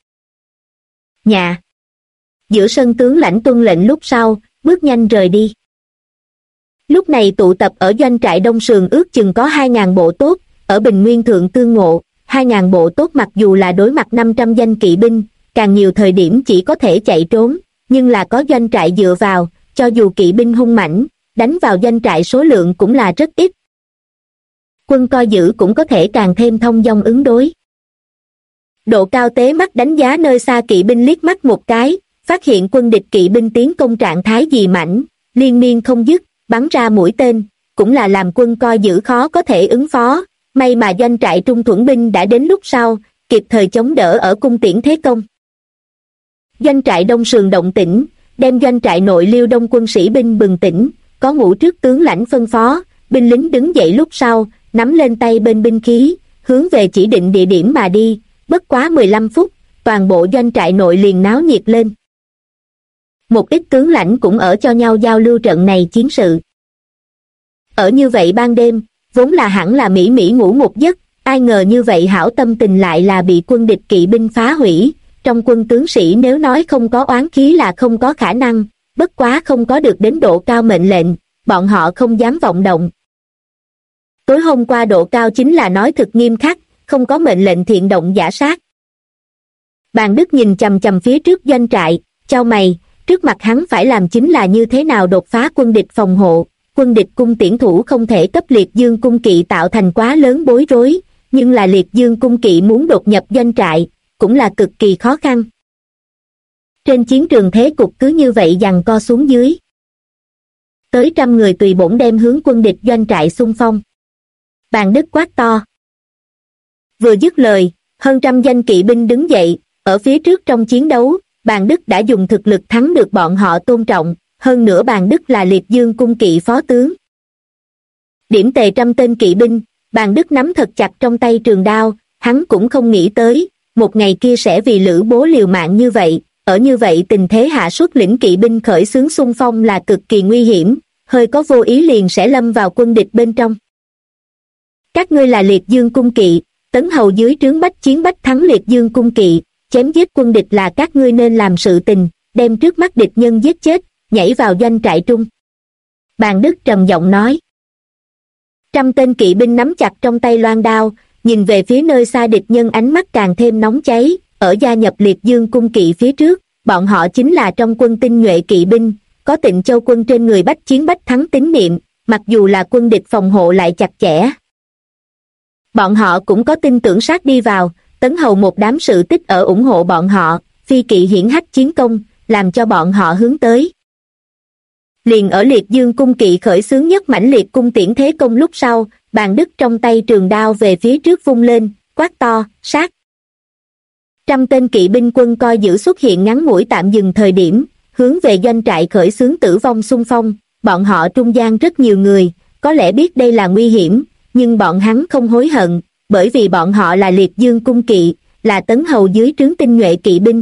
Nhà. Giữa sân tướng lãnh tuân lệnh lúc sau, bước nhanh rời đi. Lúc này tụ tập ở doanh trại Đông Sườn ước chừng có 2.000 bộ tốt, ở Bình Nguyên Thượng tương ngộ. 2.000 bộ tốt mặc dù là đối mặt 500 danh kỵ binh, càng nhiều thời điểm chỉ có thể chạy trốn, nhưng là có doanh trại dựa vào, cho dù kỵ binh hung mãnh, đánh vào doanh trại số lượng cũng là rất ít. Quân coi giữ cũng có thể càng thêm thông dong ứng đối. Độ Cao tế mắt đánh giá nơi xa kỵ binh liếc mắt một cái, phát hiện quân địch kỵ binh tiến công trạng thái dị mãnh, liên miên không dứt, bắn ra mũi tên, cũng là làm quân coi giữ khó có thể ứng phó. May mà doanh trại Trung Thuẫn binh đã đến lúc sau, kịp thời chống đỡ ở cung tiễn thế công. Doanh trại Đông Sườn động tĩnh, đem doanh trại nội Liêu Đông quân sĩ binh bừng tỉnh, có ngũ trước tướng lãnh phân phó, binh lính đứng dậy lúc sau, nắm lên tay bên binh khí, hướng về chỉ định địa điểm mà đi, bất quá 15 phút, toàn bộ doanh trại nội liền náo nhiệt lên. Một ít tướng lãnh cũng ở cho nhau giao lưu trận này chiến sự. Ở như vậy ban đêm, vốn là hẳn là mỹ mỹ ngủ một giấc, ai ngờ như vậy hảo tâm tình lại là bị quân địch kỵ binh phá hủy. Trong quân tướng sĩ nếu nói không có oán khí là không có khả năng, bất quá không có được đến Độ Cao mệnh lệnh, bọn họ không dám vọng động. Tối hôm qua Độ Cao chính là nói thực nghiêm khắc, không có mệnh lệnh thiện động giả sát. Bàn Đức nhìn chằm chằm phía trước doanh trại, chau mày, trước mặt hắn phải làm chính là như thế nào đột phá quân địch phòng hộ. Quân địch cung tiễn thủ không thể cấp Liệt Dương cung kỵ tạo thành quá lớn bối rối, nhưng là Liệt Dương cung kỵ muốn đột nhập doanh trại, cũng là cực kỳ khó khăn. Trên chiến trường thế cục cứ như vậy giằng co xuống dưới. Tới 100 người tùy bổn đem hướng quân địch doanh trại xung phong. Bàn Đức quát to. Vừa dứt lời, hơn 100 danh kỵ binh đứng dậy, ở phía trước trong chiến đấu, Bàn Đức đã dùng thực lực thắng được bọn họ tôn trọng, hơn nữa Bàn Đức là Liệt Dương cung kỵ phó tướng. Điểm tề 100 tên kỵ binh, Bàn Đức nắm thật chặt trong tay trường đao, hắn cũng không nghĩ tới, một ngày kia sẽ vì Lữ Bố liều mạng như vậy, ở như vậy tình thế hạ xuất lĩnh kỵ binh khởi xướng xung phong là cực kỳ nguy hiểm, hơi có vô ý liền sẽ lâm vào quân địch bên trong. Các ngươi là Liệt Dương cung kỵ, tấn hầu dưới trướng bách chiến bách thắng Liệt Dương cung kỵ, chém giết quân địch là các ngươi nên làm sự tình, đem trước mắt địch nhân giết chết, nhảy vào doanh trại trung. Bàn Đức trầm giọng nói. 100 tên kỵ binh nắm chặt trong tay loan đao, nhìn về phía nơi xa địch nhân ánh mắt càng thêm nóng cháy, ở gia nhập Liệt Dương cung kỵ phía trước, bọn họ chính là trong quân tinh nhuệ kỵ binh, có Tịnh Châu quân trên người bách chiến bách thắng tín niệm, mặc dù là quân địch phòng hộ lại chặt chẽ. Bọn họ cũng có tin tưởng sát đi vào, tấn hầu một đám sự tích ở ủng hộ bọn họ, phi kỵ hiển hách chiến công, làm cho bọn họ hướng tới. Liền ở Liệt Dương cung kỵ khởi xướng nhất mãnh liệt cung tiễn thế công lúc sau, Bàn Đức trong tay trường đao về phía trước vung lên, quát to, sát. 100 tên kỵ binh quân coi giữ xuất hiện ngắn ngủi tạm dừng thời điểm, hướng về doanh trại khởi xướng tử vong xung phong, bọn họ trung gian rất nhiều người, có lẽ biết đây là nguy hiểm, nhưng bọn hắn không hối hận, bởi vì bọn họ là Liệt Dương cung kỵ, là tấn hầu dưới trướng tinh nhuệ kỵ binh.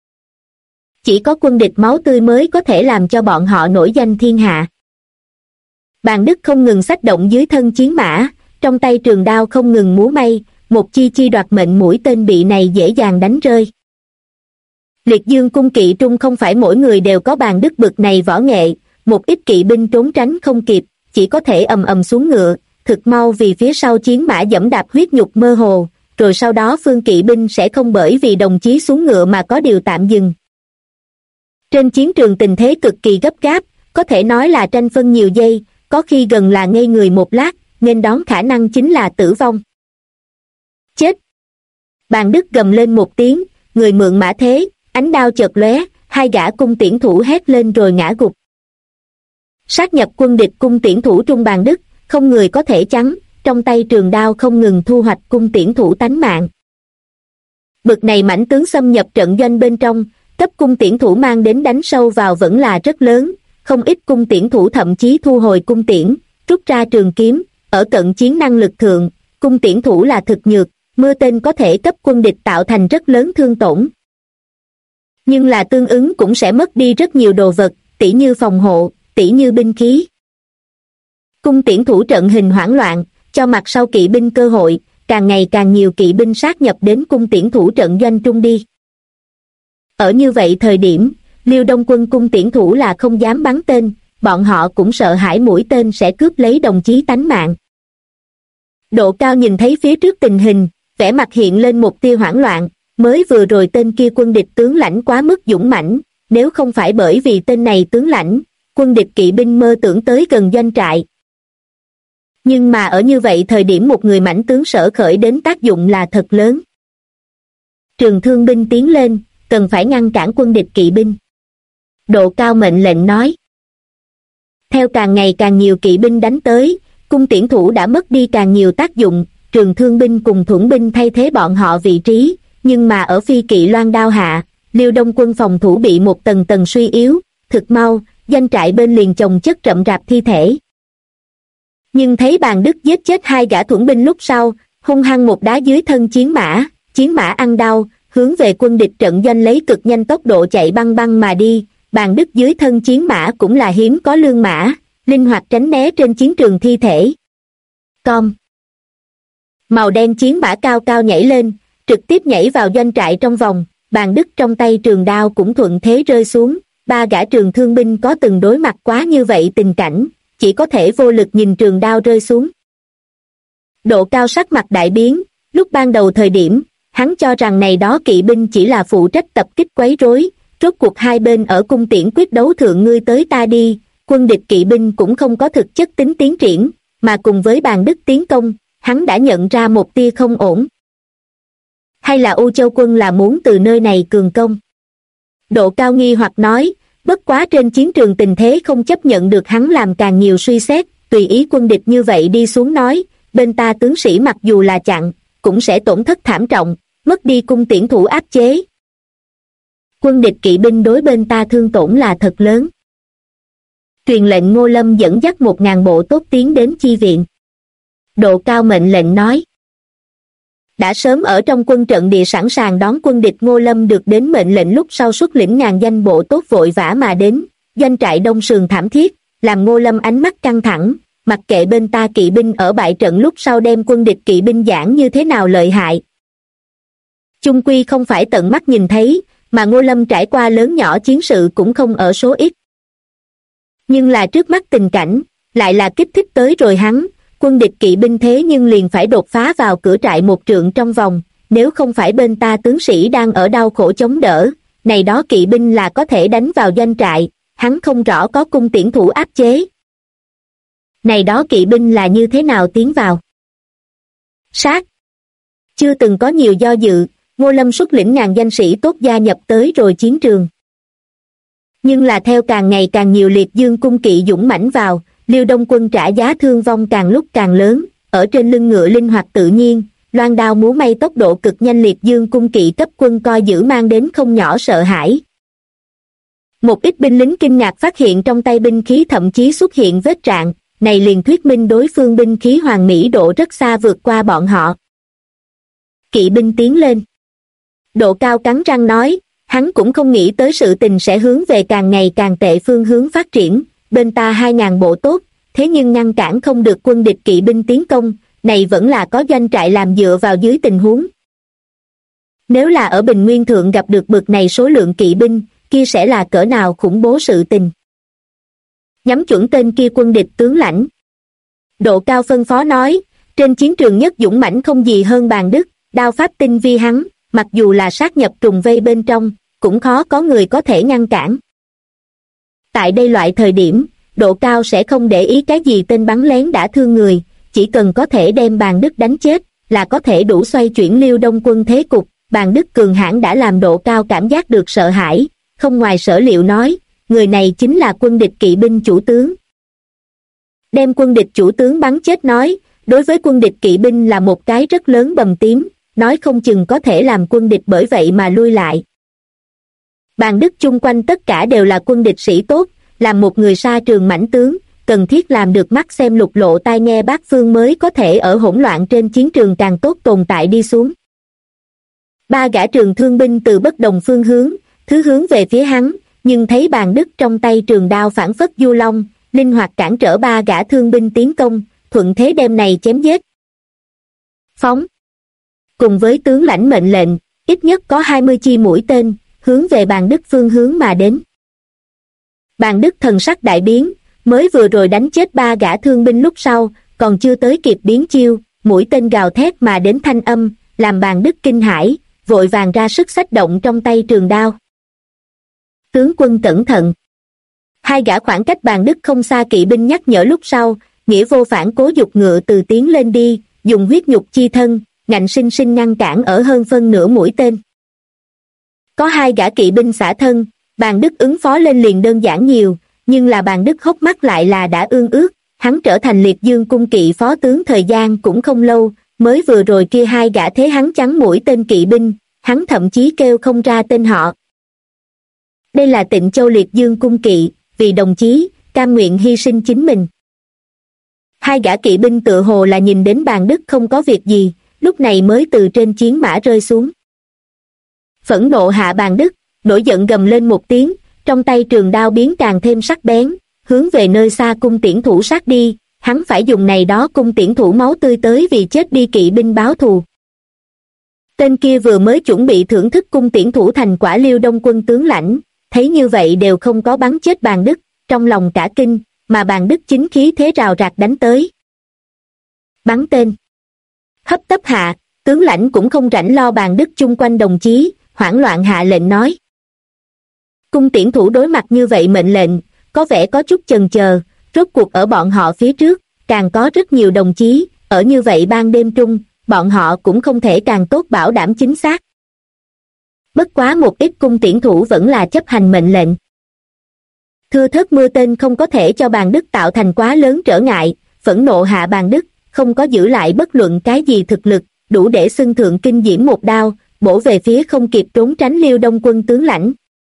Chỉ có quân địch máu tươi mới có thể làm cho bọn họ nổi danh thiên hạ. Bàn Đức không ngừng xách động dưới thân chiến mã, trong tay trường đao không ngừng múa may, một chi chi đoạt mệnh mũi tên bị này dễ dàng đánh rơi. Liệt Dương cung kỵ trung không phải mỗi người đều có Bàn Đức bực này võ nghệ, một ít kỵ binh trốn tránh không kịp, chỉ có thể ầm ầm xuống ngựa, thực mau vì phía sau chiến mã dẫm đạp huyết nhục mơ hồ, rồi sau đó phương kỵ binh sẽ không bởi vì đồng chí xuống ngựa mà có điều tạm dừng. Trên chiến trường tình thế cực kỳ gấp gáp, có thể nói là tranh phân nhiều giây, có khi gần là ngây người một lát, nên đón khả năng chính là tử vong. Chết! Bàn Đức gầm lên một tiếng, người mượn mã thế, ánh đao chợt lóe, hai gã cung tiễn thủ hét lên rồi ngã gục. Sát nhập quân địch cung tiễn thủ trung Bàn Đức, không người có thể chắn, trong tay trường đao không ngừng thu hoạch cung tiễn thủ tánh mạng. Bực này mãnh tướng xâm nhập trận doanh bên trong, cấp cung tiễn thủ mang đến đánh sâu vào vẫn là rất lớn, không ít cung tiễn thủ thậm chí thu hồi cung tiễn, rút ra trường kiếm, ở cận chiến năng lực thượng, cung tiễn thủ là thực nhược, mưa tên có thể cấp quân địch tạo thành rất lớn thương tổn. Nhưng là tương ứng cũng sẽ mất đi rất nhiều đồ vật, tỉ như phòng hộ, tỉ như binh khí. Cung tiễn thủ trận hình hoảng loạn, cho mặt sau kỵ binh cơ hội, càng ngày càng nhiều kỵ binh sát nhập đến cung tiễn thủ trận doanh trung đi. Ở như vậy thời điểm, Liêu Đông quân cung tiễn thủ là không dám bắn tên, bọn họ cũng sợ hãi mũi tên sẽ cướp lấy đồng chí tánh mạng. Độ Cao nhìn thấy phía trước tình hình, vẻ mặt hiện lên một tia hoảng loạn, mới vừa rồi tên kia quân địch tướng lãnh quá mức dũng mãnh, nếu không phải bởi vì tên này tướng lãnh, quân địch kỵ binh mơ tưởng tới gần doanh trại. Nhưng mà ở như vậy thời điểm một người mãnh tướng sở khởi đến tác dụng là thật lớn. Trường thương binh tiến lên, cần phải ngăn cản quân địch kỵ binh. Độ Cao mệnh lệnh nói. Theo càng ngày càng nhiều kỵ binh đánh tới, cung tiễn thủ đã mất đi càng nhiều tác dụng, trường thương binh cùng thuẫn binh thay thế bọn họ vị trí, nhưng mà ở phi kỵ loan đao hạ, Liêu Đông quân phòng thủ bị một tầng tầng suy yếu, thực mau, doanh trại bên liền chồng chất rậm rạp thi thể. Nhưng thấy Bàn Đức giết chết 2 gã thuẫn binh lúc sau, hung hăng một đá dưới thân chiến mã ăn đau, hướng về quân địch trận doanh lấy cực nhanh tốc độ chạy băng băng mà đi. Bàn Đức dưới thân chiến mã cũng là hiếm có lương mã, linh hoạt tránh né trên chiến trường thi thể. Con màu đen chiến mã cao cao nhảy lên, trực tiếp nhảy vào doanh trại trong vòng. Bàn Đức trong tay trường đao cũng thuận thế rơi xuống. 3 gã trường thương binh có từng đối mặt quá như vậy tình cảnh, chỉ có thể vô lực nhìn trường đao rơi xuống. Độ Cao sắc mặt đại biến, lúc ban đầu thời điểm, hắn cho rằng này đó kỵ binh chỉ là phụ trách tập kích quấy rối, rốt cuộc hai bên ở cung tiễn quyết đấu thượng ngươi tới ta đi, quân địch kỵ binh cũng không có thực chất tính tiến triển, mà cùng với Bàn Đức tiến công, hắn đã nhận ra một tia không ổn. Hay là U Châu quân là muốn từ nơi này cường công? Độ Cao nghi hoặc nói, bất quá trên chiến trường tình thế không chấp nhận được hắn làm càng nhiều suy xét, tùy ý quân địch như vậy đi xuống nói, bên ta tướng sĩ mặc dù là chặn, cũng sẽ tổn thất thảm trọng, mất đi cung tiễn thủ áp chế. Quân địch kỵ binh đối bên ta thương tổn là thật lớn. Truyền lệnh Ngô Lâm dẫn dắt 1000 bộ tốt tiến đến chi viện. Độ Cao mệnh lệnh nói. Đã sớm ở trong quân trận địa sẵn sàng đón quân địch Ngô Lâm được đến mệnh lệnh lúc sau xuất lĩnh ngàn danh bộ tốt vội vã mà đến, doanh trại đông sườn thảm thiết, làm Ngô Lâm ánh mắt căng thẳng, mặc kệ bên ta kỵ binh ở bại trận lúc sau đem quân địch kỵ binh giảng như thế nào lợi hại. Chung quy không phải tận mắt nhìn thấy, mà Ngô Lâm trải qua lớn nhỏ chiến sự cũng không ở số ít. Nhưng là trước mắt tình cảnh, lại là kích thích tới rồi hắn, quân địch kỵ binh thế nhưng liền phải đột phá vào cửa trại 1 trượng trong vòng, nếu không phải bên ta tướng sĩ đang ở đau khổ chống đỡ, này đó kỵ binh là có thể đánh vào doanh trại, hắn không rõ có cung tiễn thủ áp chế. Này đó kỵ binh là như thế nào tiến vào? Sát! Chưa từng có nhiều do dự, Ngô Lâm xuất lĩnh ngàn danh sĩ tốt gia nhập tới rồi chiến trường. Nhưng là theo càng ngày càng nhiều liệt dương cung kỵ dũng mãnh vào, Liêu Đông quân trả giá thương vong càng lúc càng lớn, ở trên lưng ngựa linh hoạt tự nhiên, loan đao múa may tốc độ cực nhanh liệt dương cung kỵ cấp quân coi giữ mang đến không nhỏ sợ hãi. Một ít binh lính kinh ngạc phát hiện trong tay binh khí thậm chí xuất hiện vết rạn, này liền thuyết minh đối phương binh khí hoàn mỹ độ rất xa vượt qua bọn họ. Kỵ binh tiến lên. Độ Cao cắn răng nói, hắn cũng không nghĩ tới sự tình sẽ hướng về càng ngày càng tệ phương hướng phát triển, bên ta 2000 bộ tốt, thế nhưng ngăn cản không được quân địch kỵ binh tiến công, này vẫn là có doanh trại làm dựa vào dưới tình huống. Nếu là ở Bình Nguyên Thượng gặp được bực này số lượng kỵ binh, kia sẽ là cỡ nào khủng bố sự tình. Nhắm chuẩn tên kia quân địch tướng lãnh. Độ Cao phân phó nói, trên chiến trường nhất dũng mãnh không gì hơn Bàn Đức, đao pháp tinh vi hắn, mặc dù là sát nhập trùng vây bên trong, cũng khó có người có thể ngăn cản. Tại đây loại thời điểm, Độ Cao sẽ không để ý cái gì tên bắn lén đã thương người, chỉ cần có thể đem Bàn Đức đánh chết, là có thể đủ xoay chuyển Liêu Đông quân thế cục. Bàn Đức cường hãn đã làm Độ Cao cảm giác được sợ hãi, không ngoài sở liệu nói, người này chính là quân địch kỵ binh chủ tướng. Đem quân địch chủ tướng bắn chết nói, đối với quân địch kỵ binh là một cái rất lớn bầm tím, nói không chừng có thể làm quân địch bởi vậy mà lui lại. Bàn Đức chung quanh tất cả đều là quân địch sĩ tốt, làm một người sa trường mãnh tướng, cần thiết làm được mắt xem lục lộ tai nghe bát phương mới có thể ở hỗn loạn trên chiến trường càng tốt tồn tại đi xuống. 3 gã trường thương binh từ bất đồng phương hướng, thứ hướng về phía hắn, nhưng thấy Bàn Đức trong tay trường đao phảng phất du long, linh hoạt cản trở 3 gã thương binh tiến công, thuận thế đem này chém giết. Phóng! Cùng với tướng lãnh mệnh lệnh, ít nhất có 20 chi mũi tên, hướng về Bàn Đức phương hướng mà đến. Bàn Đức thần sắc đại biến, Mới vừa rồi đánh chết 3 gã thương binh lúc sau, còn chưa tới kịp biến chiêu, mũi tên gào thét mà đến thanh âm, làm Bàn Đức kinh hãi, vội vàng ra sức xách động trong tay trường đao. Tướng quân cẩn thận. 2 gã khoảng cách Bàn Đức không xa kỵ binh nhắc nhở lúc sau, Nghĩa Vô Phản cố giục ngựa từ tiến lên đi, dùng huyết nhục chi thân, ngạnh sinh sinh ngăn cản ở hơn phân nửa mũi tên. Có 2 gã kỵ binh xả thân, Bàn Đức ứng phó lên liền đơn giản nhiều, nhưng là Bàn Đức hốc mắt lại là đã ương ướt, hắn trở thành Liệt Dương cung kỵ phó tướng thời gian cũng không lâu, mới vừa rồi kia 2 gã thế hắn chắn mũi tên kỵ binh, hắn thậm chí kêu không ra tên họ. Đây là Tịnh Châu Liệt Dương cung kỵ, vì đồng chí, cam nguyện hy sinh chính mình. 2 gã kỵ binh tựa hồ là nhìn đến Bàn Đức không có việc gì, lúc này mới từ trên chiến mã rơi xuống. Phẫn nộ hạ Bàn Đức, nổi giận gầm lên một tiếng, trong tay trường đao biến càng thêm sắc bén, hướng về nơi xa cung tiễn thủ sát đi, hắn phải dùng này đó cung tiễn thủ máu tươi tới vì chết đi kỵ binh báo thù. Tên kia vừa mới chuẩn bị thưởng thức cung tiễn thủ thành quả Liêu Đông quân tướng lãnh, thấy như vậy đều không có bắn chết Bàn Đức, trong lòng cả kinh, mà Bàn Đức chính khí thế rào rạc đánh tới. Bắn tên. Hấp tấp hạ, tướng lãnh cũng không rảnh lo Bàn Đức chung quanh đồng chí, hoảng loạn hạ lệnh nói. Cung tiễn thủ đối mặt như vậy mệnh lệnh, có vẻ có chút chần chờ, rốt cuộc ở bọn họ phía trước, càng có rất nhiều đồng chí, ở như vậy ban đêm trung, bọn họ cũng không thể càng tốt bảo đảm chính xác. Bất quá một ít cung tiễn thủ vẫn là chấp hành mệnh lệnh. Thưa thớt mưa tên không có thể cho Bàn Đức tạo thành quá lớn trở ngại, phẫn nộ hạ Bàn Đức, không có giữ lại bất luận cái gì thực lực, đủ để xưng thượng kinh diễm một đao, bổ về phía không kịp trốn tránh Liêu Đông quân tướng lãnh.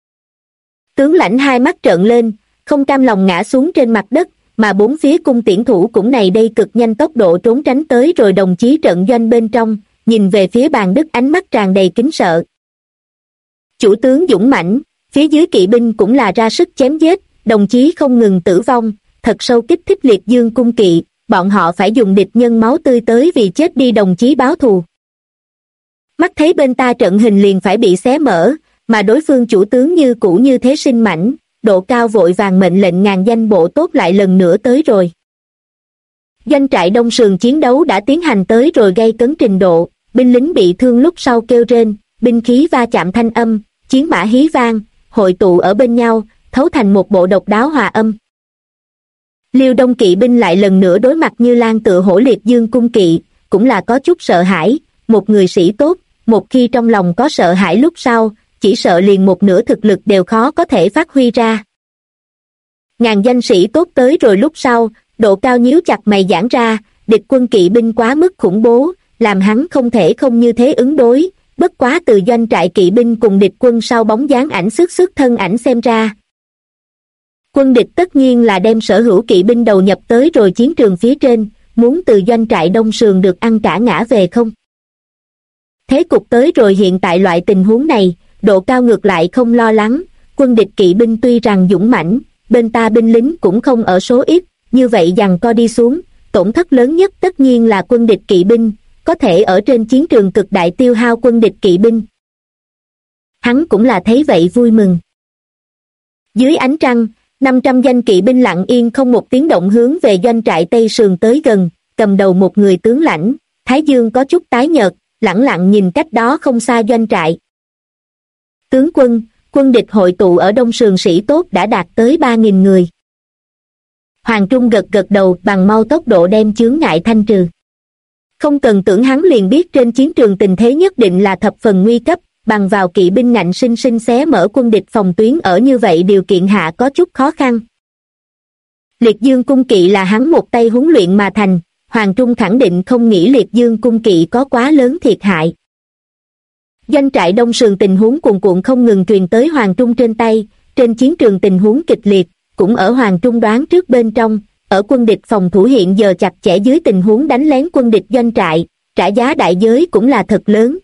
Tướng lãnh hai mắt trợn lên, không cam lòng ngã xuống trên mặt đất, mà bốn phía cung tiễn thủ cũng này đây cực nhanh tốc độ trốn tránh tới rồi đồng chí trận doanh bên trong, nhìn về phía Bàn Đức ánh mắt tràn đầy kính sợ. Chủ tướng dũng mãnh, phía dưới kỵ binh cũng là ra sức chém giết, đồng chí không ngừng tử vong, thật sâu kích thích Liệt Dương cung kỵ, bọn họ phải dùng địch nhân máu tươi tới vì chết đi đồng chí báo thù. Mắt thấy bên ta trận hình liền phải bị xé mở, mà đối phương chủ tướng như cũ như thế sinh mãnh, Độ Cao vội vàng mệnh lệnh ngàn danh bộ tốt lại lần nữa tới rồi. Doanh trại Đông Sườn chiến đấu đã tiến hành tới rồi gây cấn trình độ, binh lính bị thương lúc sau kêu rên, binh khí va chạm thanh âm, chiến mã hí vang, hội tụ ở bên nhau, thấu thành một bộ độc đáo hòa âm. Liêu Đông kỵ binh lại lần nữa đối mặt Như Lan tựa hổ Liệt Dương cung kỵ, cũng là có chút sợ hãi, một người sĩ tốt, một khi trong lòng có sợ hãi lúc sau, chỉ sợ liền một nửa thực lực đều khó có thể phát huy ra. Ngàn danh sĩ tốt tới rồi lúc sau, Độ Cao nhíu chặt mày giãn ra, địch quân kỵ binh quá mức khủng bố, làm hắn không thể không như thế ứng đối, bất quá từ doanh trại kỵ binh cùng địch quân sau bóng dáng ảnh xước thân ảnh xem ra. Quân địch tất nhiên là đem sở hữu kỵ binh đầu nhập tới rồi chiến trường phía trên, muốn từ doanh trại Đông Sườn được ăn cả ngã về không. Thế cục tới rồi hiện tại loại tình huống này, Độ Cao ngược lại không lo lắng, quân địch kỵ binh tuy rằng dũng mãnh, bên ta binh lính cũng không ở số ít, như vậy giằng co đi xuống, tổn thất lớn nhất tất nhiên là quân địch kỵ binh, có thể ở trên chiến trường cực đại tiêu hao quân địch kỵ binh. Hắn cũng là thấy vậy vui mừng. Dưới ánh trăng, 500 danh kỵ binh lặng yên không một tiếng động hướng về doanh trại Tây Sườn tới gần, cầm đầu một người tướng lãnh, thái dương có chút tái nhợt, lẳng lặng nhìn cách đó không xa doanh trại. Tướng quân, quân địch hội tụ ở Đông Sườn sĩ tốt đã đạt tới 3.000 người. Hoàng Trung gật gật đầu bằng mau tốc độ đem chướng ngại thanh trừ. Không cần tưởng hắn liền biết trên chiến trường tình thế nhất định là thập phần nguy cấp, bằng vào kỵ binh ngạnh sinh sinh xé mở quân địch phòng tuyến ở như vậy điều kiện hạ có chút khó khăn. Liệt Dương cung kỵ là hắn một tay huấn luyện mà thành, Hoàng Trung khẳng định không nghĩ Liệt Dương cung kỵ có quá lớn thiệt hại. Doanh trại Đông Sườn tình huống cuồn cuộn không ngừng truyền tới Hoàng Trung trên tay, trên chiến trường tình huống kịch liệt, cũng ở Hoàng Trung đoán trước bên trong, ở quân địch phòng thủ hiện giờ chặt chẽ dưới tình huống đánh lén quân địch doanh trại, trả giá đại giới cũng là thật lớn.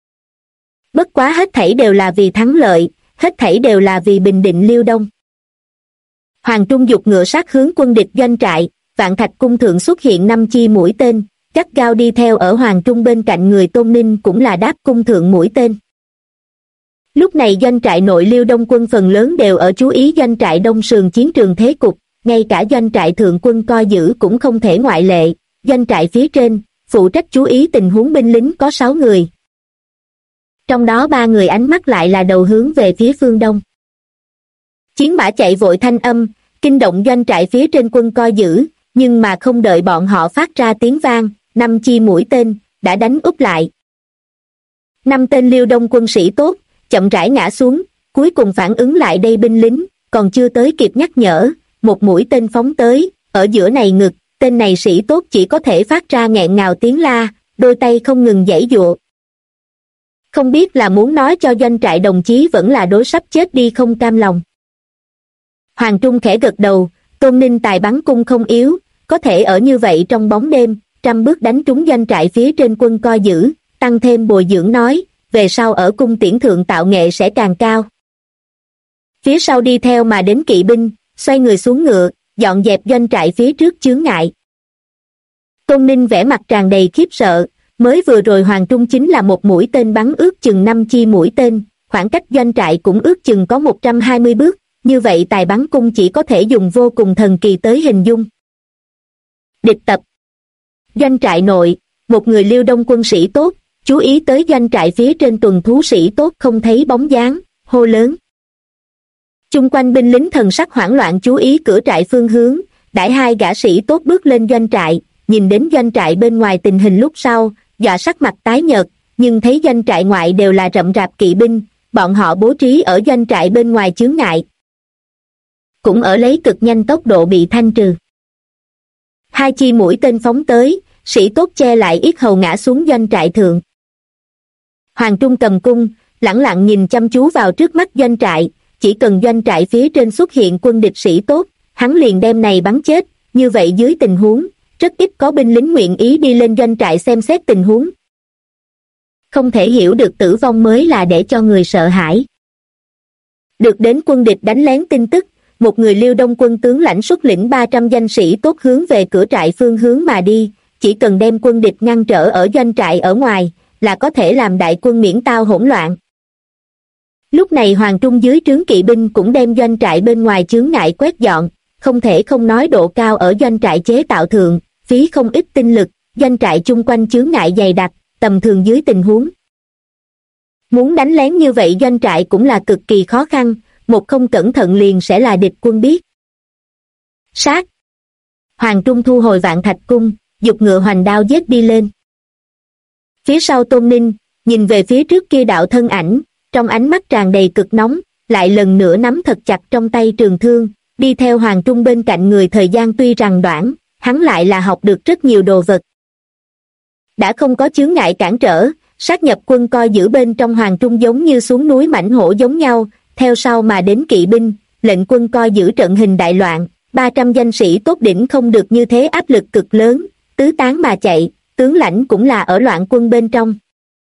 Bất quá hết thảy đều là vì thắng lợi, hết thảy đều là vì bình định Liêu Đông. Hoàng Trung giục ngựa sát hướng quân địch doanh trại, Vạn Thạch cung thượng xuất hiện 5 chi mũi tên, gắt gao đi theo ở Hoàng Trung bên cạnh người Tôn Ninh cũng là đáp cung thượng mũi tên. Lúc này doanh trại nội Liêu Đông quân phần lớn đều ở chú ý doanh trại Đông Sườn chiến trường thế cục, ngay cả doanh trại thượng quân coi giữ cũng không thể ngoại lệ. Doanh trại phía trên, phụ trách chú ý tình huống binh lính có 6 người. Trong đó 3 người ánh mắt lại là đầu hướng về phía phương đông. Chiến mã chạy vội thanh âm, kinh động doanh trại phía trên quân coi giữ, nhưng mà không đợi bọn họ phát ra tiếng vang, 5 chi mũi tên đã đánh úp lại. 5 tên Liêu Đông quân sĩ tốt, chậm rãi ngã xuống, cuối cùng phản ứng lại đây binh lính, còn chưa tới kịp nhắc nhở, một mũi tên phóng tới, ở giữa này ngực, tên này sĩ tốt chỉ có thể phát ra nghẹn ngào tiếng la, đôi tay không ngừng giãy giụa. Không biết là muốn nói cho doanh trại đồng chí vẫn là đối sắp chết đi không cam lòng. Hoàng Trung khẽ gật đầu, Tôn Ninh tài bắn cung không yếu, có thể ở như vậy trong bóng đêm, trăm bước đánh trúng doanh trại phía trên quân coi giữ, tăng thêm bồi dưỡng nói, về sau ở cung tiễn thượng tạo nghệ sẽ càng cao. Phía sau đi theo mà đến kỵ binh, xoay người xuống ngựa, dọn dẹp doanh trại phía trước chướng ngại. Tôn Ninh vẻ mặt tràn đầy khiếp sợ, mới vừa rồi Hoàng Trung chính là một mũi tên bắn ước chừng 5 chi mũi tên, khoảng cách doanh trại cũng ước chừng có 120 bước, như vậy tài bắn cung chỉ có thể dùng vô cùng thần kỳ tới hình dung. Địch tập. Doanh trại nội, một người Liêu Đông quân sĩ tốt, chú ý tới doanh trại phía trên tuần thú sĩ tốt không thấy bóng dáng, hô lớn. Chung quanh binh lính thần sắc hoảng loạn chú ý cửa trại phương hướng, đãi 2 gã sĩ tốt bước lên doanh trại, nhìn đến doanh trại bên ngoài tình hình lúc sau, dọa sắc mặt tái nhợt, nhưng thấy doanh trại ngoại đều là rậm rạp kỵ binh, bọn họ bố trí ở doanh trại bên ngoài chướng ngại. Cũng ở lấy cực nhanh tốc độ bị thanh trừ. 2 chi mũi tên phóng tới, sĩ tốt che lại yết hầu ngã xuống doanh trại thượng. Hoàng Trung cầm cung, lẳng lặng nhìn chăm chú vào trước mắt doanh trại, chỉ cần doanh trại phía trên xuất hiện quân địch sĩ tốt, hắn liền đem này bắn chết, như vậy dưới tình huống, rất ít có binh lính nguyện ý đi lên doanh trại xem xét tình huống. Không thể hiểu được tử vong mới là để cho người sợ hãi. Được đến quân địch đánh lén tin tức, một người Liêu Đông quân tướng lãnh xuất lĩnh 300 danh sĩ tốt hướng về cửa trại phương hướng mà đi, chỉ cần đem quân địch ngăn trở ở doanh trại ở ngoài, là có thể làm đại quân miễn tao hỗn loạn. Lúc này Hoàng Trung dưới trướng kỵ binh cũng đem doanh trại bên ngoài chướng ngại quét dọn, không thể không nói độ cao ở doanh trại chế tạo thượng, phí không ít tinh lực, doanh trại chung quanh chướng ngại dày đặc, tầm thường dưới tình huống. Muốn đánh lén như vậy doanh trại cũng là cực kỳ khó khăn, một không cẩn thận liền sẽ là địch quân biết. Sát! Hoàng Trung thu hồi Vạn Thạch cung, giục ngựa hoành đao giết đi lên. Phía sau Tôn Ninh, nhìn về phía trước kia đạo thân ảnh, trong ánh mắt tràn đầy cực nóng, lại lần nữa nắm thật chặt trong tay trường thương, đi theo Hoàng Trung bên cạnh người thời gian tuy rằng đoạn, hắn lại là học được rất nhiều đồ vật. Đã không có chướng ngại cản trở, sát nhập quân coi giữ bên trong Hoàng Trung giống như xuống núi mãnh hổ giống nhau, theo sau mà đến kỵ binh, lệnh quân coi giữ trận hình đại loạn, 300 danh sĩ tốt đỉnh không được như thế áp lực cực lớn, tứ tán mà chạy, tướng lãnh cũng là ở loạn quân bên trong.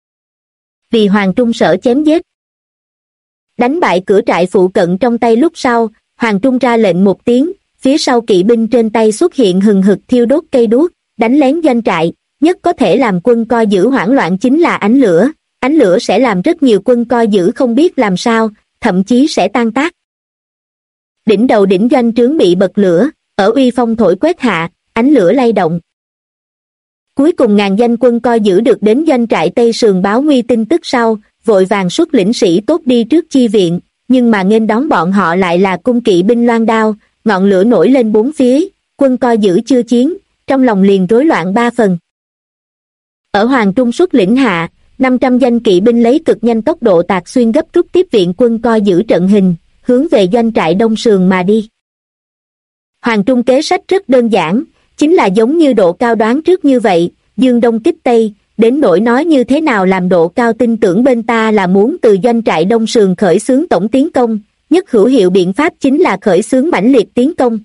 Vì Hoàng Trung sợ chém giết. Đánh bại cửa trại phụ cận trong tay lúc sau, Hoàng Trung ra lệnh một tiếng, phía sau kỵ binh trên tay xuất hiện hừng hực thiêu đốt cây đuốc, đánh lén doanh trại, nhất có thể làm quân coi giữ hoảng loạn chính là ánh lửa sẽ làm rất nhiều quân coi giữ không biết làm sao, thậm chí sẽ tan tác. Đỉnh đầu đỉnh doanh trướng bị bật lửa, ở uy phong thổi quét hạ, ánh lửa lay động. Cuối cùng ngàn danh quân coi giữ được đến doanh trại Tây Sườn báo nguy tin tức sau, vội vàng xuất lĩnh sĩ tốt đi trước chi viện, nhưng mà nghênh đón bọn họ lại là cung kỵ binh loan đao, ngọn lửa nổi lên bốn phía, quân coi giữ chưa chiến, trong lòng liền rối loạn 3 phần. Ở Hoàng Trung xuất lĩnh hạ, 500 danh kỵ binh lấy cực nhanh tốc độ tạc xuyên gấp rút tiếp viện quân coi giữ trận hình, hướng về doanh trại Đông Sườn mà đi. Hoàng Trung kế sách rất đơn giản, chính là giống như độ cao đoán trước như vậy, dương đông kích tây, đến nỗi nói như thế nào làm độ cao tin tưởng bên ta là muốn từ doanh trại Đông Sườn khởi xướng tổng tiến công, nhất hữu hiệu biện pháp chính là khởi xướng mãnh liệt tiến công.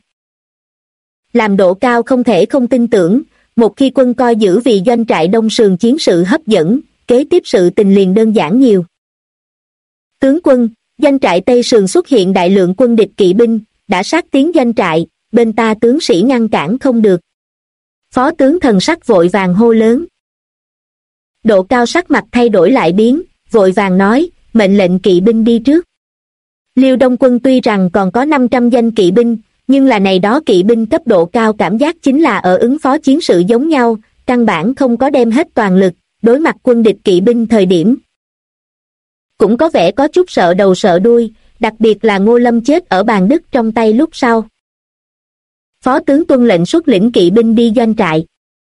Làm độ cao không thể không tin tưởng, một khi quân coi giữ vì doanh trại Đông Sườn chiến sự hấp dẫn, kế tiếp sự tình liền đơn giản nhiều. Tướng quân, doanh trại Tây Sườn xuất hiện đại lượng quân địch kỵ binh, đã sát tiến doanh trại, bên ta tướng sĩ ngăn cản không được. Phó tướng thần sắc vội vàng hô lớn. Độ cao sắc mặt thay đổi lại biến, vội vàng nói, mệnh lệnh kỵ binh đi trước. Liêu Đông quân tuy rằng còn có 500 danh kỵ binh, nhưng là này đó kỵ binh cấp độ cao cảm giác chính là ở ứng phó chiến sự giống nhau, căn bản không có đem hết toàn lực, đối mặt quân địch kỵ binh thời điểm. Cũng có vẻ có chút sợ đầu sợ đuôi, đặc biệt là Ngô Lâm chết ở bàn Đức trong tay lúc sau. Phó tướng tuân lệnh xuất lĩnh kỵ binh đi doanh trại.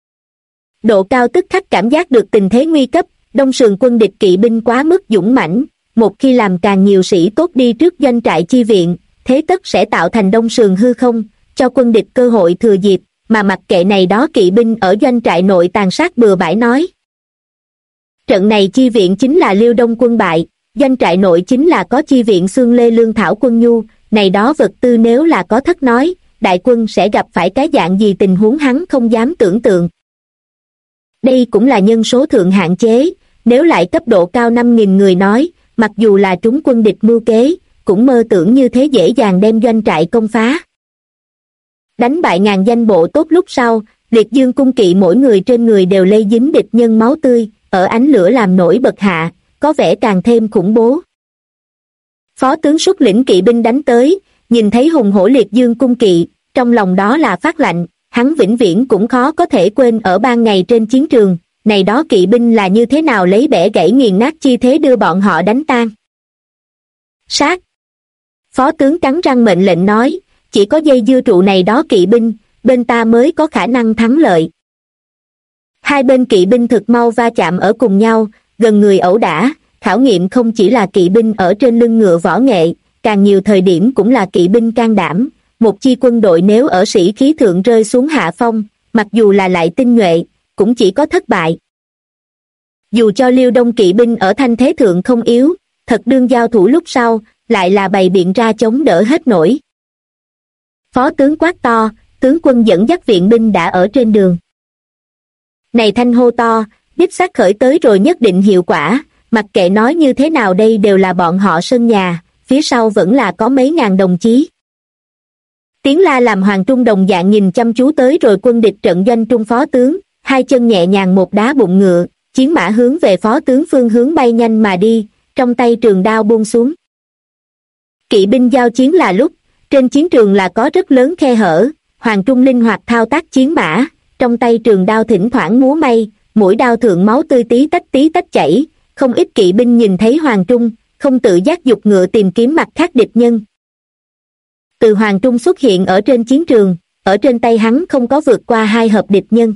Độ cao tức khắc cảm giác được tình thế nguy cấp, đông sườn quân địch kỵ binh quá mức dũng mãnh, một khi làm càng nhiều sĩ tốt đi trước doanh trại chi viện, thế tất sẽ tạo thành đông sườn hư không, cho quân địch cơ hội thừa dịp, mà mặc kệ này đó kỵ binh ở doanh trại nội tàn sát bừa bãi nói. Trận này chi viện chính là Liêu Đông quân bại, doanh trại nội chính là có chi viện xương lê lương thảo quân nhu, này đó vật tư nếu là có thất nói, đại quân sẽ gặp phải cái dạng gì tình huống hắn không dám tưởng tượng. Đây cũng là nhân số thượng hạn chế, nếu lại cấp độ cao 5.000 người nói, mặc dù là trúng quân địch mưu kế, cũng mơ tưởng như thế dễ dàng đem doanh trại công phá. Đánh bại ngàn danh bộ tốt lúc sau, liệt dương cung kỵ mỗi người trên người đều lây dính địch nhân máu tươi, ở ánh lửa làm nổi bật hạ, có vẻ càng thêm khủng bố. Phó tướng xuất lĩnh kỵ binh đánh tới, nhìn thấy hùng hổ liệt dương cung kỵ, trong lòng đó là phát lạnh, hắn vĩnh viễn cũng khó có thể quên ở ban ngày trên chiến trường, này đó kỵ binh là như thế nào lấy bẻ gãy nghiền nát chi thế đưa bọn họ đánh tan. Sát! Phó tướng cắn răng mệnh lệnh nói, chỉ có dây dưa trụ này đó kỵ binh, bên ta mới có khả năng thắng lợi. Hai bên kỵ binh thực mau va chạm ở cùng nhau, gần người ẩu đả, khảo nghiệm không chỉ là kỵ binh ở trên lưng ngựa võ nghệ, càng nhiều thời điểm cũng là kỵ binh can đảm. Một chi quân đội nếu ở sĩ khí thượng rơi xuống hạ phong, mặc dù là lại tinh nhuệ, cũng chỉ có thất bại. Dù cho Liêu Đông kỵ binh ở thanh thế thượng không yếu, thật đương giao thủ lúc sau, lại là bày biện ra chống đỡ hết nổi. Phó tướng quát to, tướng quân dẫn dắt viện binh đã ở trên đường. Này thanh hô to, đích xác khởi tới rồi nhất định hiệu quả, mặc kệ nói như thế nào đây đều là bọn họ sân nhà, phía sau vẫn là có mấy ngàn đồng chí. Tiếng la làm Hoàng Trung đồng dạng nhìn chăm chú tới rồi quân địch trận doanh trung phó tướng, hai chân nhẹ nhàng một đá bụng ngựa, chiến mã hướng về phó tướng phương hướng bay nhanh mà đi, trong tay trường đao buông xuống. Kỵ binh giao chiến là lúc, trên chiến trường là có rất lớn khe hở, Hoàng Trung linh hoạt thao tác chiến mã, trong tay trường đao thỉnh thoảng múa may, mũi đao thượng máu tươi tí tách chảy, không ít kỵ binh nhìn thấy Hoàng Trung, không tự giác giục ngựa tìm kiếm mặt khác địch nhân. Từ Hoàng Trung xuất hiện ở trên chiến trường, ở trên tay hắn không có vượt qua 2 hợp địch nhân.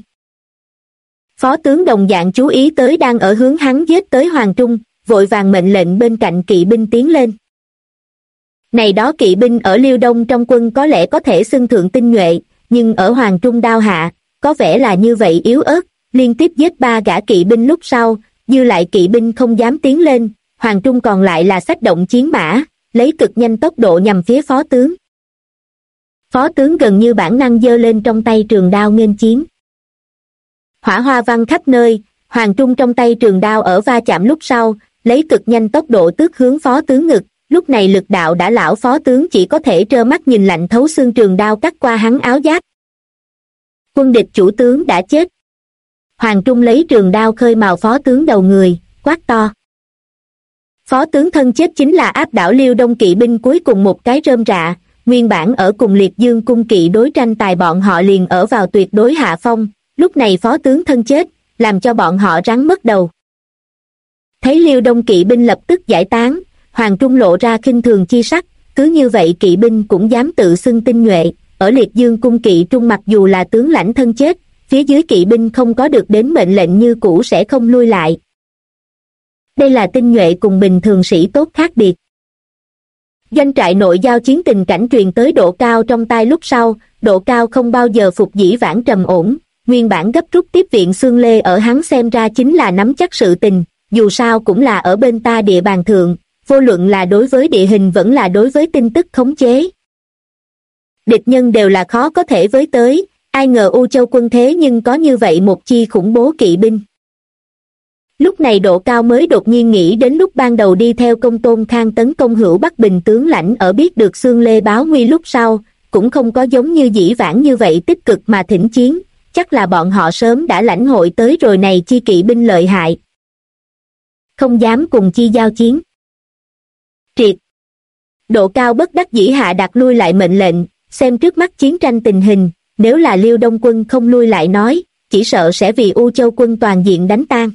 Phó tướng đồng dạng chú ý tới đang ở hướng hắn giết tới Hoàng Trung, vội vàng mệnh lệnh bên cạnh kỵ binh tiến lên. Này đó kỵ binh ở Liêu Đông trong quân có lẽ có thể xưng thượng tinh nhuệ, nhưng ở Hoàng Trung đao hạ, có vẻ là như vậy yếu ớt, liên tiếp giết 3 gã kỵ binh lúc sau, dư lại kỵ binh không dám tiến lên, Hoàng Trung còn lại là xách động chiến mã, lấy cực nhanh tốc độ nhằm phía phó tướng. Phó tướng gần như bản năng giơ lên trong tay trường đao nghênh chiến. Hỏa hoa văng khắp nơi, Hoàng Trung trong tay trường đao ở va chạm lúc sau, lấy cực nhanh tốc độ tước hướng phó tướng ngực, lúc này lực đạo đã lão phó tướng chỉ có thể trơ mắt nhìn lạnh thấu xương trường đao cắt qua hắn áo giáp. Quân địch chủ tướng đã chết. Hoàng Trung lấy trường đao khơi mào phó tướng đầu người, quát to. Phó tướng thân chết chính là áp đảo Liêu Đông kỵ binh cuối cùng một cái rơm rạ, nguyên bản ở cùng liệt dương cung kỵ đối tranh tài bọn họ liền ở vào tuyệt đối hạ phong, lúc này phó tướng thân chết, làm cho bọn họ rắn mất đầu. Thấy Liêu Đông kỵ binh lập tức giải tán, Hoàng Trung lộ ra khinh thường chi sắc, cứ như vậy kỵ binh cũng dám tự xưng tinh nhuệ, ở liệt dương cung kỵ trung mặc dù là tướng lãnh thân chết, phía dưới kỵ binh không có được đến mệnh lệnh như cũ sẽ không lui lại. Đây là tinh nhuệ cùng bình thường sĩ tốt khác biệt. Doanh trại nội giao chiến tình cảnh truyền tới Độ Cao trong tai lúc sau, Độ Cao không bao giờ phục dĩ vãng trầm ổn, nguyên bản gấp rút tiếp viện Xương Lê ở hắn xem ra chính là nắm chắc sự tình, dù sao cũng là ở bên ta địa bàn thượng, vô luận là đối với địa hình vẫn là đối với tin tức khống chế. Địch nhân đều là khó có thể với tới, ai ngờ U Châu quân thế nhưng có như vậy một chi khủng bố kỵ binh. Lúc này Độ Cao mới đột nhiên nghĩ đến lúc ban đầu đi theo Công Tôn Khang tấn công Hữu Bắc Bình tướng lãnh ở biết được Xương Lê báo nguy lúc sau, cũng không có giống như dĩ vãng như vậy tích cực mà thỉnh chiến, chắc là bọn họ sớm đã lãnh hội tới rồi này chi kỵ binh lợi hại. Không dám cùng chi giao chiến. Triệt. Độ Cao bất đắc dĩ hạ đặt lui lại mệnh lệnh, xem trước mắt chiến tranh tình hình, nếu là Liêu Đông quân không lui lại nói, chỉ sợ sẽ vì U Châu quân toàn diện đánh tan.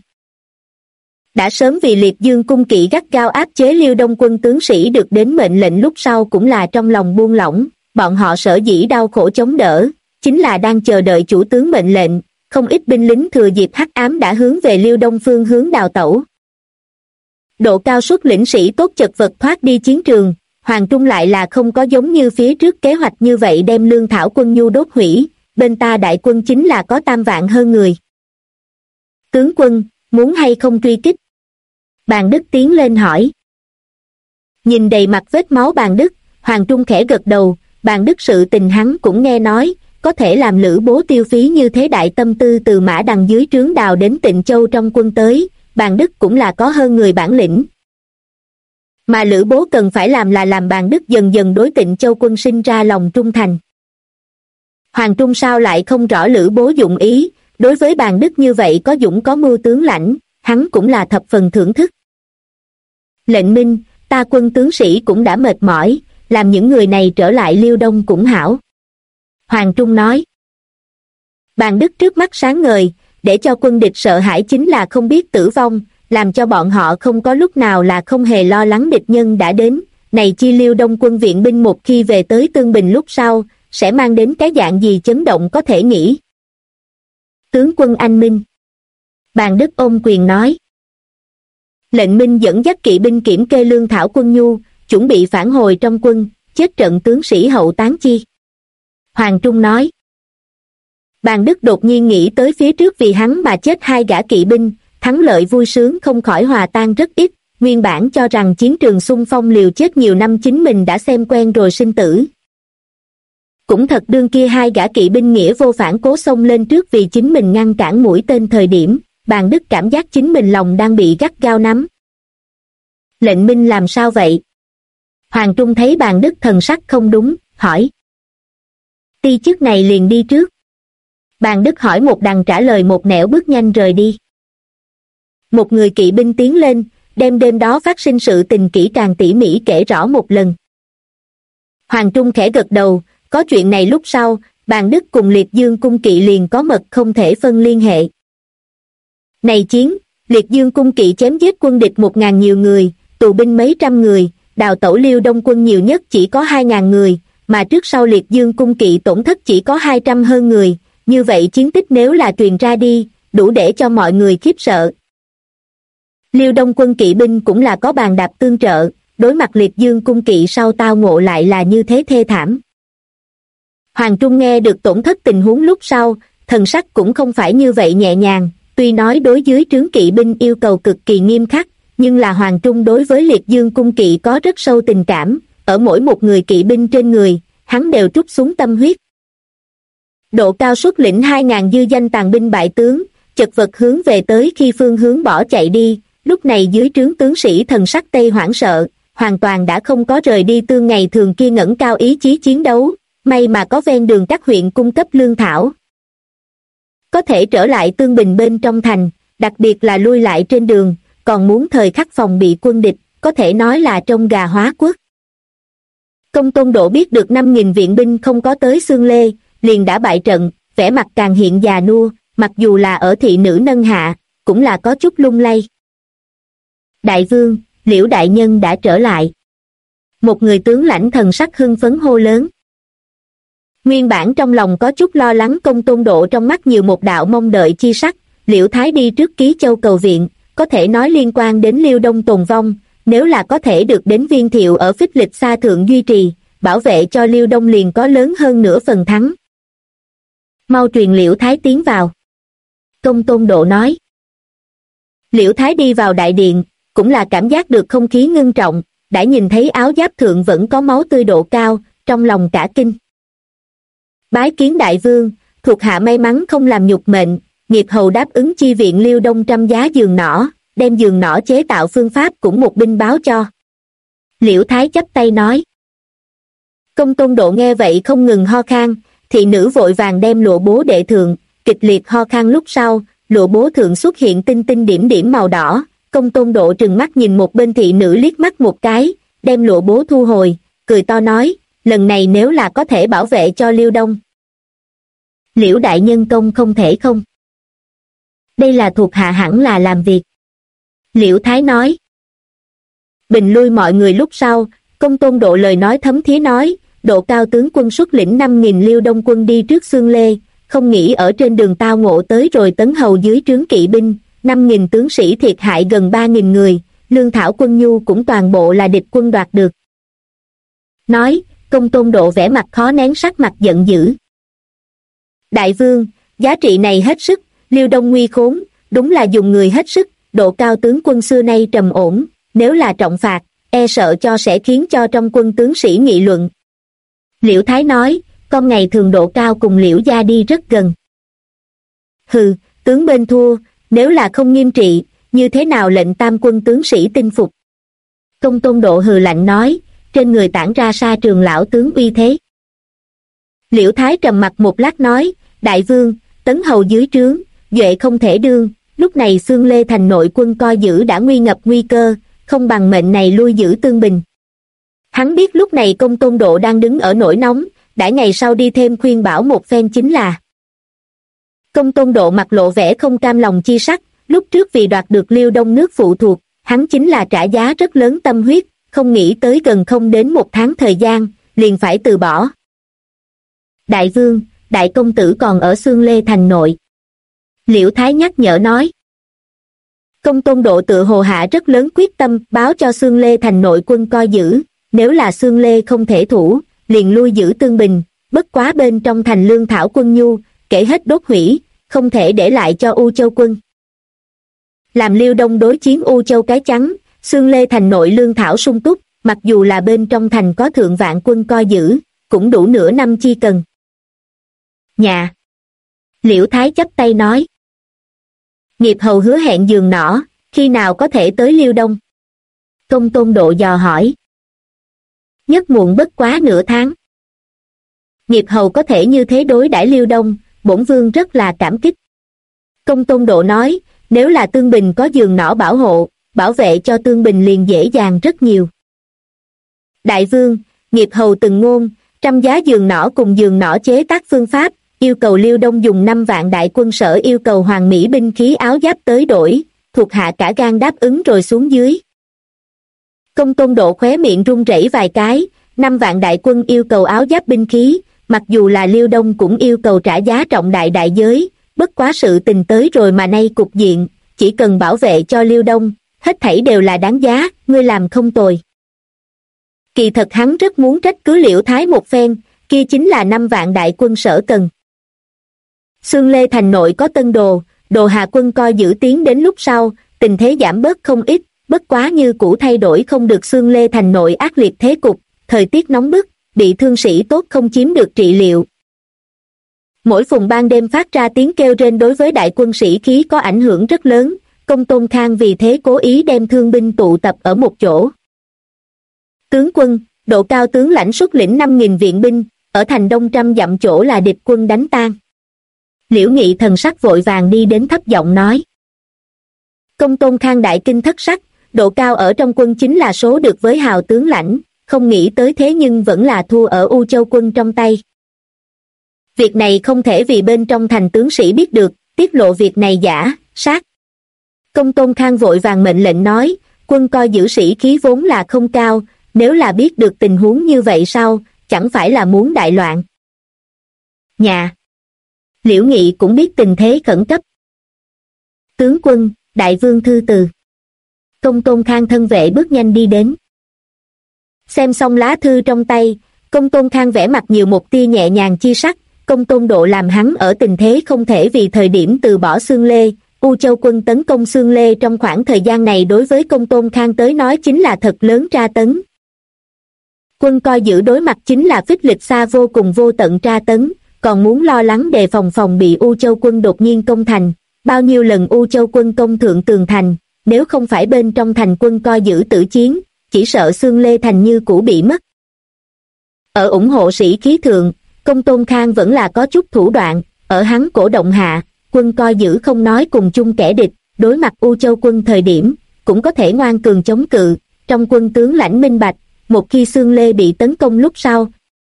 Đã sớm vì Liệt Dương cung kỵ gắt gao áp chế Liêu Đông quân tướng sĩ được đến mệnh lệnh lúc sau cũng là trong lòng buông lỏng, bọn họ sở dĩ đau khổ chống đỡ, chính là đang chờ đợi chủ tướng mệnh lệnh, không ít binh lính thừa dịp hắc ám đã hướng về Liêu Đông phương hướng đào tẩu. Độ cao suất lĩnh sĩ tốt chật vật thoát đi chiến trường, Hoàng Trung lại là không có giống như phía trước kế hoạch như vậy đem lương thảo quân nhu đốt hủy, bên ta đại quân chính là có 3 vạn hơn người. Tướng quân, muốn hay không truy kích? Bàn Đức tiến lên hỏi. Nhìn đầy mặt vết máu Bàn Đức, Hoàng Trung khẽ gật đầu, Bàn Đức sự tình hắn cũng nghe nói, có thể làm Lữ Bố tiêu phí như thế đại tâm tư từ Mã Đằng dưới trướng đào đến Tịnh Châu trong quân tới, Bàn Đức cũng là có hơn người bản lĩnh. Mà Lữ Bố cần phải làm là làm Bàn Đức dần dần đối Tịnh Châu quân sinh ra lòng trung thành. Hoàng Trung sao lại không rõ Lữ Bố dụng ý, đối với Bàn Đức như vậy có dũng có mưu tướng lãnh, hắn cũng là thập phần thưởng thức. Lệnh minh, ta quân tướng sĩ cũng đã mệt mỏi, làm những người này trở lại Liêu Đông cũng hảo. Hoàng Trung nói. Bàn Đức trước mắt sáng ngời, để cho quân địch sợ hãi chính là không biết tử vong, làm cho bọn họ không có lúc nào là không hề lo lắng địch nhân đã đến, này chi Liêu Đông quân viện binh một khi về tới Tương Bình lúc sau, sẽ mang đến cái dạng gì chấn động có thể nghĩ. Tướng quân anh minh. Bàn Đức ôm quyền nói. Lệnh minh dẫn dắt kỵ binh kiểm kê lương thảo quân nhu, chuẩn bị phản hồi trong quân, chết trận tướng sĩ hậu tán chi. Hoàng Trung nói. Bàn Đức đột nhiên nghĩ tới phía trước vì hắn mà chết 2 gã kỵ binh, thắng lợi vui sướng không khỏi hòa tan rất ít, nguyên bản cho rằng chiến trường xung phong liều chết nhiều năm chính mình đã xem quen rồi sinh tử. Cũng thật đương kia 2 gã kỵ binh nghĩa vô phản cố xông lên trước vì chính mình ngăn cản mũi tên thời điểm, Bàn Đức cảm giác chính mình lòng đang bị gắt gao nắm. Lệnh minh làm sao vậy? Hoàng Trung thấy Bàn Đức thần sắc không đúng, hỏi. Ti chức này liền đi trước. Bàn Đức hỏi một đằng trả lời một nẻo bước nhanh rời đi. Một người kỵ binh tiến lên, đem đêm đó phát sinh sự tình kỹ càng tỉ mỉ kể rõ một lần. Hoàng Trung khẽ gật đầu, có chuyện này lúc sau, Bàn Đức cùng Liệt Dương cung kỵ liền có mật không thể phân liên hệ. Này chiến, Liệt Dương cung kỵ chém giết quân địch 1000 nhiều người, tù binh mấy trăm người, đào tẩu Liêu Đông quân nhiều nhất chỉ có 2000 người, mà trước sau Liệt Dương cung kỵ tổn thất chỉ có 200 hơn người, như vậy chiến tích nếu là truyền ra đi, đủ để cho mọi người khiếp sợ. Liêu Đông quân kỵ binh cũng là có bàn đạp tương trợ, đối mặt Liệt Dương cung kỵ sau tao ngộ lại là như thế thê thảm. Hoàng Trung nghe được tổn thất tình huống lúc sau, thần sắc cũng không phải như vậy nhẹ nhàng, tuy nói đối dưới trướng kỵ binh yêu cầu cực kỳ nghiêm khắc, nhưng là Hoàng Trung đối với Liệt Dương cung kỵ có rất sâu tình cảm, ở mỗi một người kỵ binh trên người, hắn đều trút xuống tâm huyết. Độ cao xuất lĩnh 2000 dư danh tàn binh bại tướng, chật vật hướng về tới khi phương hướng bỏ chạy đi, lúc này dưới trướng tướng sĩ thần sắc tây hoảng sợ, hoàn toàn đã không có rời đi tương ngày thường kia ngẩng cao ý chí chiến đấu, may mà có ven đường các huyện cung cấp lương thảo. Có thể trở lại Tương Bình bên trong thành, đặc biệt là lui lại trên đường, còn muốn thời khắc phòng bị quân địch, có thể nói là trông gà hóa quốc. Công Tôn Độ biết được 5000 viện binh không có tới Xương Lê, liền đã bại trận, vẻ mặt càng hiện già nua, mặc dù là ở thị nữ nâng hạ, cũng là có chút lung lay. Đại vương, Liễu đại nhân đã trở lại. Một người tướng lãnh thần sắc hưng phấn hô lớn. Nguyên bản trong lòng có chút lo lắng Công Tôn Độ trong mắt nhiều một đạo mong đợi chi sắc, Liễu Thái đi trước Ký Châu cầu viện, có thể nói liên quan đến Liêu Đông tồn vong, nếu là có thể được đến Viên Thiệu ở Phích Lịch Sa thượng duy trì, bảo vệ cho Liêu Đông liền có lớn hơn nửa phần thắng. Mau truyền Liễu Thái tiến vào. Công Tôn Độ nói. Liễu Thái đi vào đại điện, cũng là cảm giác được không khí ngưng trọng, đã nhìn thấy áo giáp thượng vẫn có máu tươi Độ cao, trong lòng cả kinh. Bái kiến đại vương, thuộc hạ may mắn không làm nhục mệnh, nghiệp hầu đáp ứng chi viện Liêu Đông 100 giá giường nỏ, đem giường nỏ chế tạo phương pháp cũng một binh báo cho. Liễu Thái chắp tay nói. Công Tôn Độ nghe vậy không ngừng ho khan, thị nữ vội vàng đem lụa bố đệ thượng, kịch liệt ho khan lúc sau, lụa bố thượng xuất hiện tinh tinh điểm điểm màu đỏ, Công Tôn Độ trừng mắt nhìn một bên thị nữ liếc mắt một cái, đem lụa bố thu hồi, cười to nói, lần này nếu là có thể bảo vệ cho Liêu Đông. Liễu đại nhân công không thể không. Đây là thuộc hạ hẳn là làm việc. Liễu Thái nói. Bình lui mọi người lúc sau, Công Tôn Độ lời nói thấm thía nói, Độ Cao tướng quân xuất lĩnh 5.000 Liêu Đông quân đi trước Xương Lê, không nghĩ ở trên đường tao ngộ tới rồi tấn hầu dưới trướng kỵ binh, 5.000 tướng sĩ thiệt hại gần 3.000 người, lương thảo quân nhu cũng toàn bộ là địch quân đoạt được. Nói, Công Tôn Độ vẻ mặt khó nén sắc mặt giận dữ. Đại vương, giá trị này hết sức, Liêu Đông nguy khốn, đúng là dùng người hết sức, Độ Cao tướng quân xưa nay trầm ổn, nếu là trọng phạt, e sợ cho sẽ khiến cho trong quân tướng sĩ nghị luận. Liễu Thái nói, con ngày thường Độ Cao cùng Liễu gia đi rất gần. Hừ, tướng bên thua, nếu là không nghiêm trị, như thế nào lệnh tam quân tướng sĩ tin phục? Công Tôn Độ hừ lạnh nói, trên người tản ra sa trường lão tướng uy thế. Liễu Thái trầm mặt một lát nói, đại vương, tấn hầu dưới trướng, duệ không thể đương, lúc này Xương Lê thành nội quân coi giữ đã nguy ngập nguy cơ, không bằng mệnh này lui giữ Tương Bình. Hắn biết lúc này Công Tôn Độ đang đứng ở nỗi nóng, đã ngày sau đi thêm khuyên bảo một phen chính là. Công Tôn Độ mặt lộ vẻ không cam lòng chi sắc, lúc trước vì đoạt được Liêu Đông nước phụ thuộc, hắn chính là trả giá rất lớn tâm huyết, không nghĩ tới gần không đến một tháng thời gian, liền phải từ bỏ. Đại vương, đại công tử còn ở Xương Lê thành nội. Liễu Thái nhắc nhở nói. Công Tôn Độ tự hồ hạ rất lớn quyết tâm báo cho Xương Lê thành nội quân coi giữ, nếu là Xương Lê không thể thủ, liền lui giữ Tương Bình, bất quá bên trong thành lương thảo quân nhu, kể hết đốt hủy, không thể để lại cho U Châu quân. Làm Liêu Đông đối chiến U Châu cái trắng, Xương Lê thành nội lương thảo sung túc, mặc dù là bên trong thành có thượng vạn quân coi giữ, cũng đủ nửa năm chi cần. Nhà. Liễu Thái chắp tay nói. Nghiệp hầu hứa hẹn giường nỏ, khi nào có thể tới Liêu Đông? Công Tôn Độ dò hỏi. Nhất muộn bất quá nửa tháng. Nghiệp hầu có thể như thế đối đãi Liêu Đông, bổn vương rất là cảm kích. Công Tôn Độ nói, nếu là Tương Bình có giường nỏ bảo hộ, bảo vệ cho Tương Bình liền dễ dàng rất nhiều. Đại vương, nghiệp hầu từng ngôn, trăm giá giường nỏ cùng giường nỏ chế tác phương pháp, yêu cầu Liêu Đông dùng 5 vạn đại quân sở yêu cầu hoàng mỹ binh khí áo giáp tới đổi, thuộc hạ cả gan đáp ứng rồi xuống dưới. Công Tôn Độ khóe miệng run rẩy vài cái, 5 vạn đại quân yêu cầu áo giáp binh khí, mặc dù là Liêu Đông cũng yêu cầu trả giá trọng đại đại giới, bất quá sự tình tới rồi mà nay cục diện, chỉ cần bảo vệ cho Liêu Đông, hết thảy đều là đáng giá, ngươi làm không tồi. Kỳ thật hắn rất muốn trách cứ Liễu Thái một phen, kia chính là 5 vạn đại quân sở cần. Xương Lê thành nội có Tân Đồ, Đồ Hà quân coi giữ tiến đến lúc sau, tình thế giảm bớt không ít, bất quá như cũ thay đổi không được Xương Lê thành nội ác liệt thế cục, thời tiết nóng bức, bị thương sĩ tốt không chiếm được trị liệu. Mỗi phùng ban đêm phát ra tiếng kêu rên đối với đại quân sĩ khí có ảnh hưởng rất lớn, Công Tôn Khang vì thế cố ý đem thương binh tụ tập ở một chỗ. Tướng quân, Độ Cao tướng lãnh xuất lĩnh 5.000 viện binh, ở thành đông 100 dặm chỗ là địch quân đánh tan. Liễu Nghị thần sắc vội vàng đi đến thấp giọng nói. Công Tôn Khang đại kinh thất sắc, Độ Cao ở trong quân chính là số được với hào tướng lãnh, không nghĩ tới thế nhưng vẫn là thua ở U Châu quân trong tay. Việc này không thể vì bên trong thành tướng sĩ biết được, tiết lộ việc này giả, sát. Công Tôn Khang vội vàng mệnh lệnh nói, quân coi giữ sĩ khí vốn là không cao, nếu là biết được tình huống như vậy sao, chẳng phải là muốn đại loạn. Nhà. Liễu Nghị cũng biết tình thế khẩn cấp. Tướng quân, đại vương thư từ. Công Tôn Khang thân vệ bước nhanh đi đến. Xem xong lá thư trong tay, Công Tôn Khang vẽ mặt nhiều một tia nhẹ nhàng chi sắc, Công Tôn Độ làm hắn ở tình thế không thể vì thời điểm từ bỏ Xương Lê, U Châu quân tấn công Xương Lê trong khoảng thời gian này đối với Công Tôn Khang tới nói chính là thật lớn tra tấn. Quân coi giữ đối mặt chính là phích lịch xa vô cùng vô tận tra tấn, còn muốn lo lắng đề phòng bị U Châu quân đột nhiên công thành, bao nhiêu lần U Châu quân công thượng tường thành, nếu không phải bên trong thành quân coi giữ tử chiến, chỉ sợ Xương Lê thành như cũ bị mất. Ở ủng hộ sĩ khí thượng, Công Tôn Khang vẫn là có chút thủ đoạn, ở hắn cổ động hạ, quân coi giữ không nói cùng chung kẻ địch, đối mặt U Châu quân thời điểm, cũng có thể ngoan cường chống cự, trong quân tướng lãnh minh bạch, một khi Xương Lê bị tấn công lúc sau,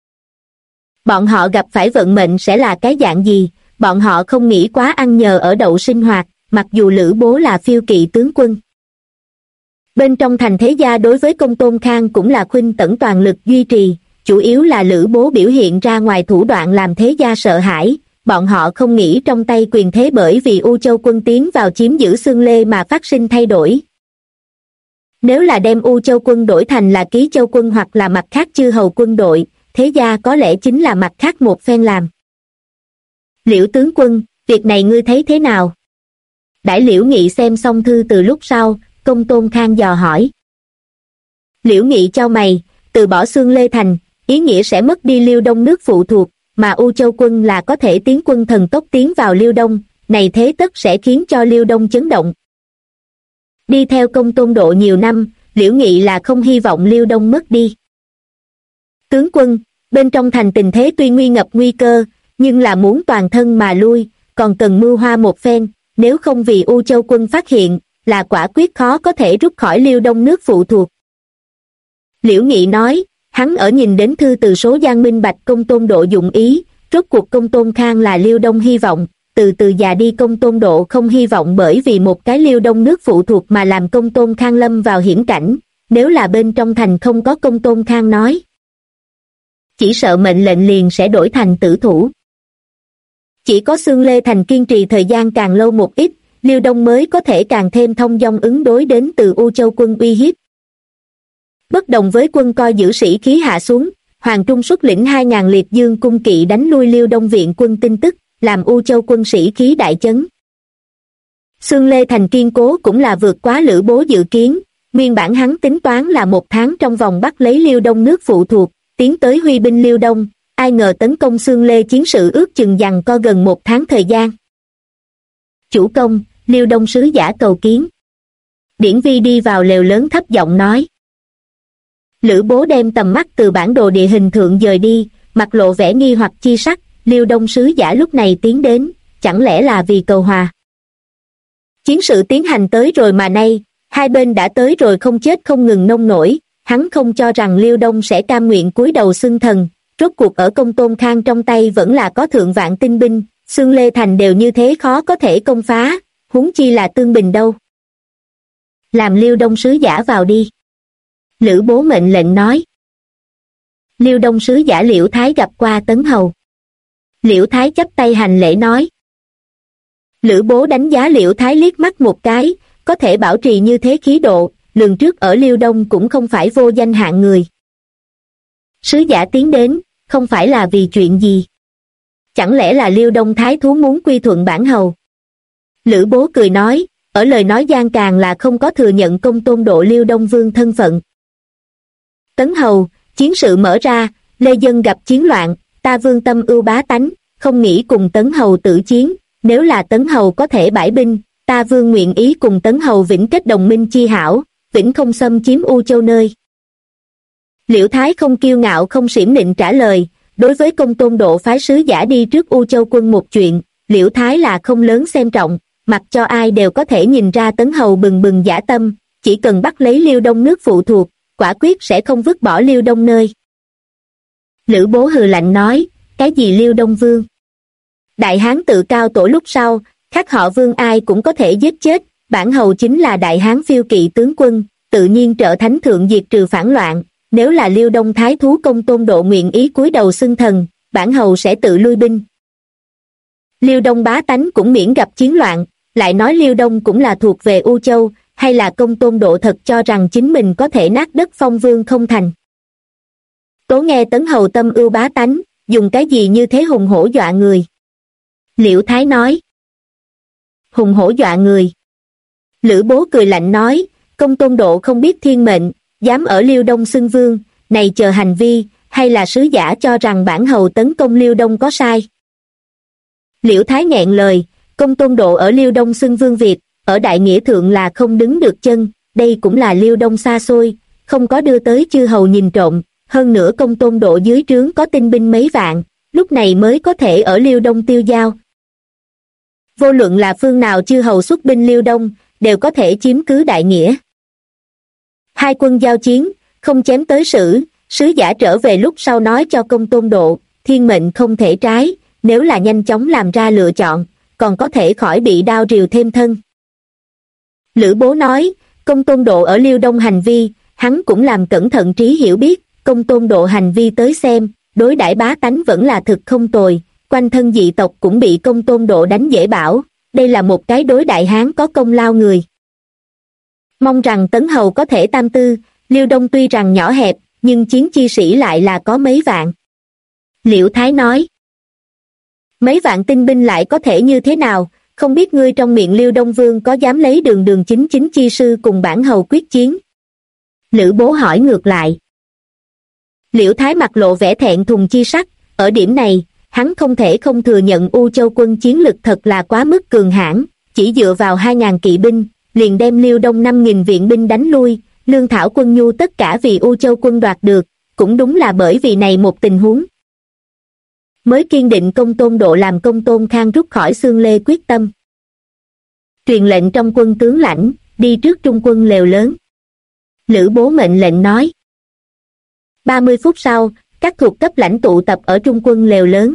bọn họ gặp phải vận mệnh sẽ là cái dạng gì, bọn họ không nghĩ quá ăn nhờ ở đậu sinh hoạt, mặc dù Lữ Bố là phiêu kỵ tướng quân. Bên trong thành thế gia đối với Công Tôn Khang cũng là khuynh tẩn toàn lực duy trì, chủ yếu là Lữ Bố biểu hiện ra ngoài thủ đoạn làm thế gia sợ hãi, bọn họ không nghĩ trong tay quyền thế bởi vì U Châu quân tiến vào chiếm giữ Xương Lê mà phát sinh thay đổi. Nếu là đem U Châu quân đổi thành là Ký Châu quân hoặc là mặt khác chư hầu quân đội, thế gia có lẽ chính là mặt khác một phen làm. Liễu tướng quân, việc này ngươi thấy thế nào? Đãi Liễu Nghị xem xong thư từ lúc sau, Công Tôn Khang dò hỏi. Liễu Nghị chau mày, từ bỏ Xương Lê thành, ý nghĩa sẽ mất đi Liêu Đông nước phụ thuộc, mà U Châu quân là có thể tiến quân thần tốc tiến vào Liêu Đông, này thế tất sẽ khiến cho Liêu Đông chấn động. Đi theo Công Tôn Độ nhiều năm, Liễu Nghị là không hy vọng Liêu Đông mất đi. Tướng quân, bên trong thành tình thế tuy nguy ngập nguy cơ, nhưng là muốn toàn thân mà lui, còn cần mưu hoa một phen, nếu không vì U Châu quân phát hiện, là quả quyết khó có thể rút khỏi Liêu Đông nước phụ thuộc. Liễu Nghị nói, hắn ở nhìn đến thư từ số Giang minh bạch Công Tôn Độ dụng ý, rốt cuộc Công Tôn Khang là Liêu Đông hy vọng, từ từ già đi Công Tôn Độ không hy vọng bởi vì một cái Liêu Đông nước phụ thuộc mà làm Công Tôn Khang lâm vào hiểm cảnh, nếu là bên trong thành không có Công Tôn Khang nói. Chỉ sợ mệnh lệnh liền sẽ đổi thành tử thủ. Chỉ có Xương Lê thành kiên trì thời gian càng lâu một ít, Liêu Đông mới có thể càng thêm thông dong ứng đối đến từ U Châu quân uy hiếp. Bất đồng với quân coi giữ sĩ khí hạ xuống, Hoàng Trung xuất lĩnh 2.000 liệt dương cung kỵ đánh lui Liêu Đông viện quân tin tức, làm U Châu quân sĩ khí đại chấn. Xương Lê thành kiên cố cũng là vượt quá Lữ Bố dự kiến, nguyên bản hắn tính toán là 1 tháng trong vòng bắt lấy Liêu Đông nước phụ thuộc, tiến tới huy binh Liêu Đông, ai ngờ tấn công Xương Lê chiến sự ước chừng giằng co gần 1 tháng thời gian. Chủ công, Liêu Đông sứ giả cầu kiến. Điển Vi đi vào lều lớn thấp giọng nói. Lữ Bố đem tầm mắt từ bản đồ địa hình thượng dời đi, mặt lộ vẻ nghi hoặc chi sắc, Liêu Đông sứ giả lúc này tiến đến, chẳng lẽ là vì cầu hòa. Chiến sự tiến hành tới rồi mà nay, hai bên đã tới rồi không chết không ngừng nông nổi, hắn không cho rằng Liêu Đông sẽ cam nguyện cúi đầu xưng thần, rốt cuộc ở Công Tôn Khang trong tay vẫn là có thượng vạn tinh binh, Xương Lê thành đều như thế khó có thể công phá, huống chi là Tương Bình đâu. Làm Liêu Đông sứ giả vào đi. Lữ Bố mệnh lệnh nói. Liêu Đông sứ giả Liễu Thái gặp qua Tấn Hầu. Liễu Thái chắp tay hành lễ nói. Lữ Bố đánh giá Liễu Thái liếc mắt một cái, có thể bảo trì như thế khí độ, lường trước ở Liêu Đông cũng không phải vô danh hạng người. Sứ giả tiến đến, không phải là vì chuyện gì. Chẳng lẽ là Liêu Đông Thái thú muốn quy thuận bản hầu? Lữ Bố cười nói, ở lời nói gian càng là không có thừa nhận Công Tôn Độ Liêu Đông Vương thân phận. Tấn Hầu, chiến sự mở ra, Lê Dân gặp chiến loạn, ta Vương tâm ưu bá tánh, không nghĩ cùng Tấn Hầu tử chiến, nếu là Tấn Hầu có thể bãi binh, ta Vương nguyện ý cùng Tấn Hầu vĩnh kết đồng minh chi hảo, vĩnh không xâm chiếm U Châu nơi. Liễu Thái không kiêu ngạo không xiểm nịnh trả lời, đối với Công Tôn Độ phái sứ giả đi trước U Châu quân một chuyện, Liễu Thái là không lớn xem trọng, mặc cho ai đều có thể nhìn ra Tấn Hầu bừng bừng dã tâm, chỉ cần bắt lấy Liêu Đông nước phụ thuộc, quả quyết sẽ không vứt bỏ Liêu Đông nơi. Lữ Bố hừ lạnh nói, cái gì Liêu Đông Vương? Đại Hán tự cao tổ lúc sau, khác họ Vương ai cũng có thể giết chết, bản hầu chính là Đại Hán phiêu kỵ tướng quân, tự nhiên trợ thánh thượng diệt trừ phản loạn, nếu là Liêu Đông Thái thú Công Tôn Độ nguyện ý cúi đầu xưng thần, bản hầu sẽ tự lui binh. Liêu Đông bá tánh cũng miễn gặp chiến loạn, lại nói Liêu Đông cũng là thuộc về U Châu, hay là Công Tôn Độ thật cho rằng chính mình có thể nát đất phong vương không thành. Tố nghe Tấn Hầu tâm ưu bá tánh, dùng cái gì như thế hùng hổ dọa người? Liễu Thái nói. Hùng hổ dọa người. Lữ Bố cười lạnh nói, Công Tôn Độ không biết thiên mệnh, dám ở Liêu Đông xưng vương, này chờ hành vi, hay là sứ giả cho rằng bản hầu tấn công Liêu Đông có sai? Liễu Thái nghẹn lời, Công Tôn Độ ở Liêu Đông xưng vương Việt, ở đại nghĩa thượng là không đứng được chân, đây cũng là Liêu Đông xa xôi, không có đưa tới chư hầu nhìn trộm, hơn nữa Công Tôn Độ dưới trướng có tinh binh mấy vạn, lúc này mới có thể ở Liêu Đông tiêu dao. Vô luận là phương nào chư hầu xuất binh Liêu Đông, đều có thể chiếm cứ đại nghĩa. Hai quân giao chiến, không chém tới sử, sứ giả trở về lúc sau nói cho Công Tôn Độ, thiên mệnh không thể trái, nếu là nhanh chóng làm ra lựa chọn, còn có thể khỏi bị đao rìu thêm thân. Lữ Bố nói, Công Tôn Độ ở Liêu Đông hành vi, hắn cũng làm cẩn thận trí hiểu biết, Công Tôn Độ hành vi tới xem, đối đãi bá tánh vẫn là thực không tồi, quanh thân dị tộc cũng bị Công Tôn Độ đánh dễ bảo, đây là một cái đối đại hán có công lao người. Mong rằng Tấn Hầu có thể tam tư, Liêu Đông tuy rằng nhỏ hẹp, nhưng chiến chi sĩ lại là có mấy vạn. Liễu Thái nói, mấy vạn tinh binh lại có thể như thế nào, không biết ngươi trong miệng Liêu Đông Vương có dám lấy Đường Đường chính chính chi sư cùng bản hầu quyết chiến? Lữ Bố hỏi ngược lại. Liễu Thái mặt lộ vẻ thẹn thùng chi sắc, ở điểm này, hắn không thể không thừa nhận U Châu quân chiến lực thật là quá mức cường hãn, chỉ dựa vào 2.000 kỵ binh, liền đem Liêu Đông 5.000 viện binh đánh lui, lương thảo quân nhu tất cả vì U Châu quân đoạt được, cũng đúng là bởi vì này một tình huống. Mới kiên định Công Tôn Độ làm Công Tôn Khang rút khỏi Xương Lê quyết tâm. Truyền lệnh trong quân tướng lãnh, đi trước trung quân lều lớn. Lữ Bố mệnh lệnh nói. 30 phút sau, các thuộc cấp lãnh tụ tập ở trung quân lều lớn.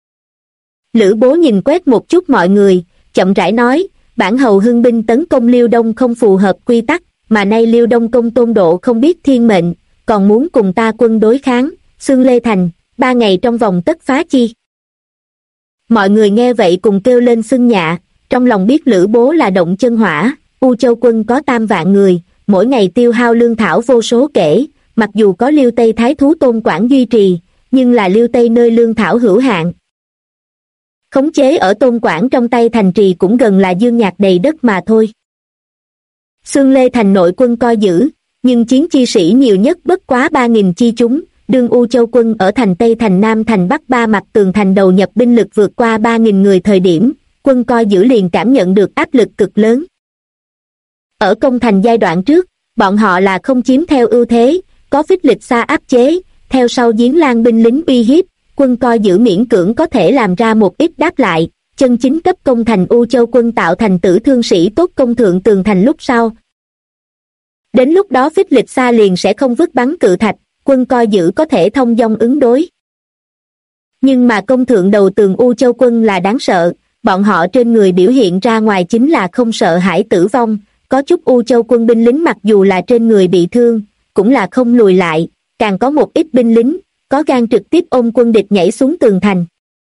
Lữ Bố nhìn quét một chút mọi người, chậm rãi nói, bản hầu hưng binh tấn công Liêu Đông không phù hợp quy tắc, mà nay Liêu Đông Công Tôn Độ không biết thiên mệnh, còn muốn cùng ta quân đối kháng, Xương Lê Thành, 3 ngày trong vòng tất phá chi. Mọi người nghe vậy cùng kêu lên xưng nhạ, trong lòng biết Lữ Bố là động chân hỏa, U Châu quân có 3 vạn người, mỗi ngày tiêu hao lương thảo vô số kể, mặc dù có Liêu Tây Thái Thú Tôn quản duy trì, nhưng là Liêu Tây nơi lương thảo hữu hạn. Khống chế ở Tôn quản trong tay thành trì cũng gần là dương nhạc đầy đất mà thôi. Xương Lê Thành nội quân coi giữ, nhưng chiến chi sĩ nhiều nhất bất quá 3.000 chi chúng, đương U Châu quân ở thành Tây thành Nam thành Bắc 3 mặt tường thành đầu nhập binh lực vượt qua 3.000 người thời điểm, quân coi giữ liền cảm nhận được áp lực cực lớn. Ở công thành giai đoạn trước, bọn họ là không chiếm theo ưu thế, có Phích Lịch Sa áp chế, theo sau Giếng Lan binh lính uy hiếp, quân coi giữ miễn cưỡng có thể làm ra một ít đáp lại, chân chính cấp công thành U Châu quân tạo thành tử thương sĩ tốt công thượng tường thành lúc sau. Đến lúc đó Phích Lịch Sa liền sẽ không vứt bắn cự thạch, quân coi giữ có thể thông dong ứng đối. Nhưng mà công thượng đầu tường U Châu quân là đáng sợ, bọn họ trên người biểu hiện ra ngoài chính là không sợ hãi tử vong, có chút U Châu quân binh lính mặc dù là trên người bị thương, cũng là không lùi lại, càng có một ít binh lính, có gan trực tiếp ôm quân địch nhảy xuống tường thành.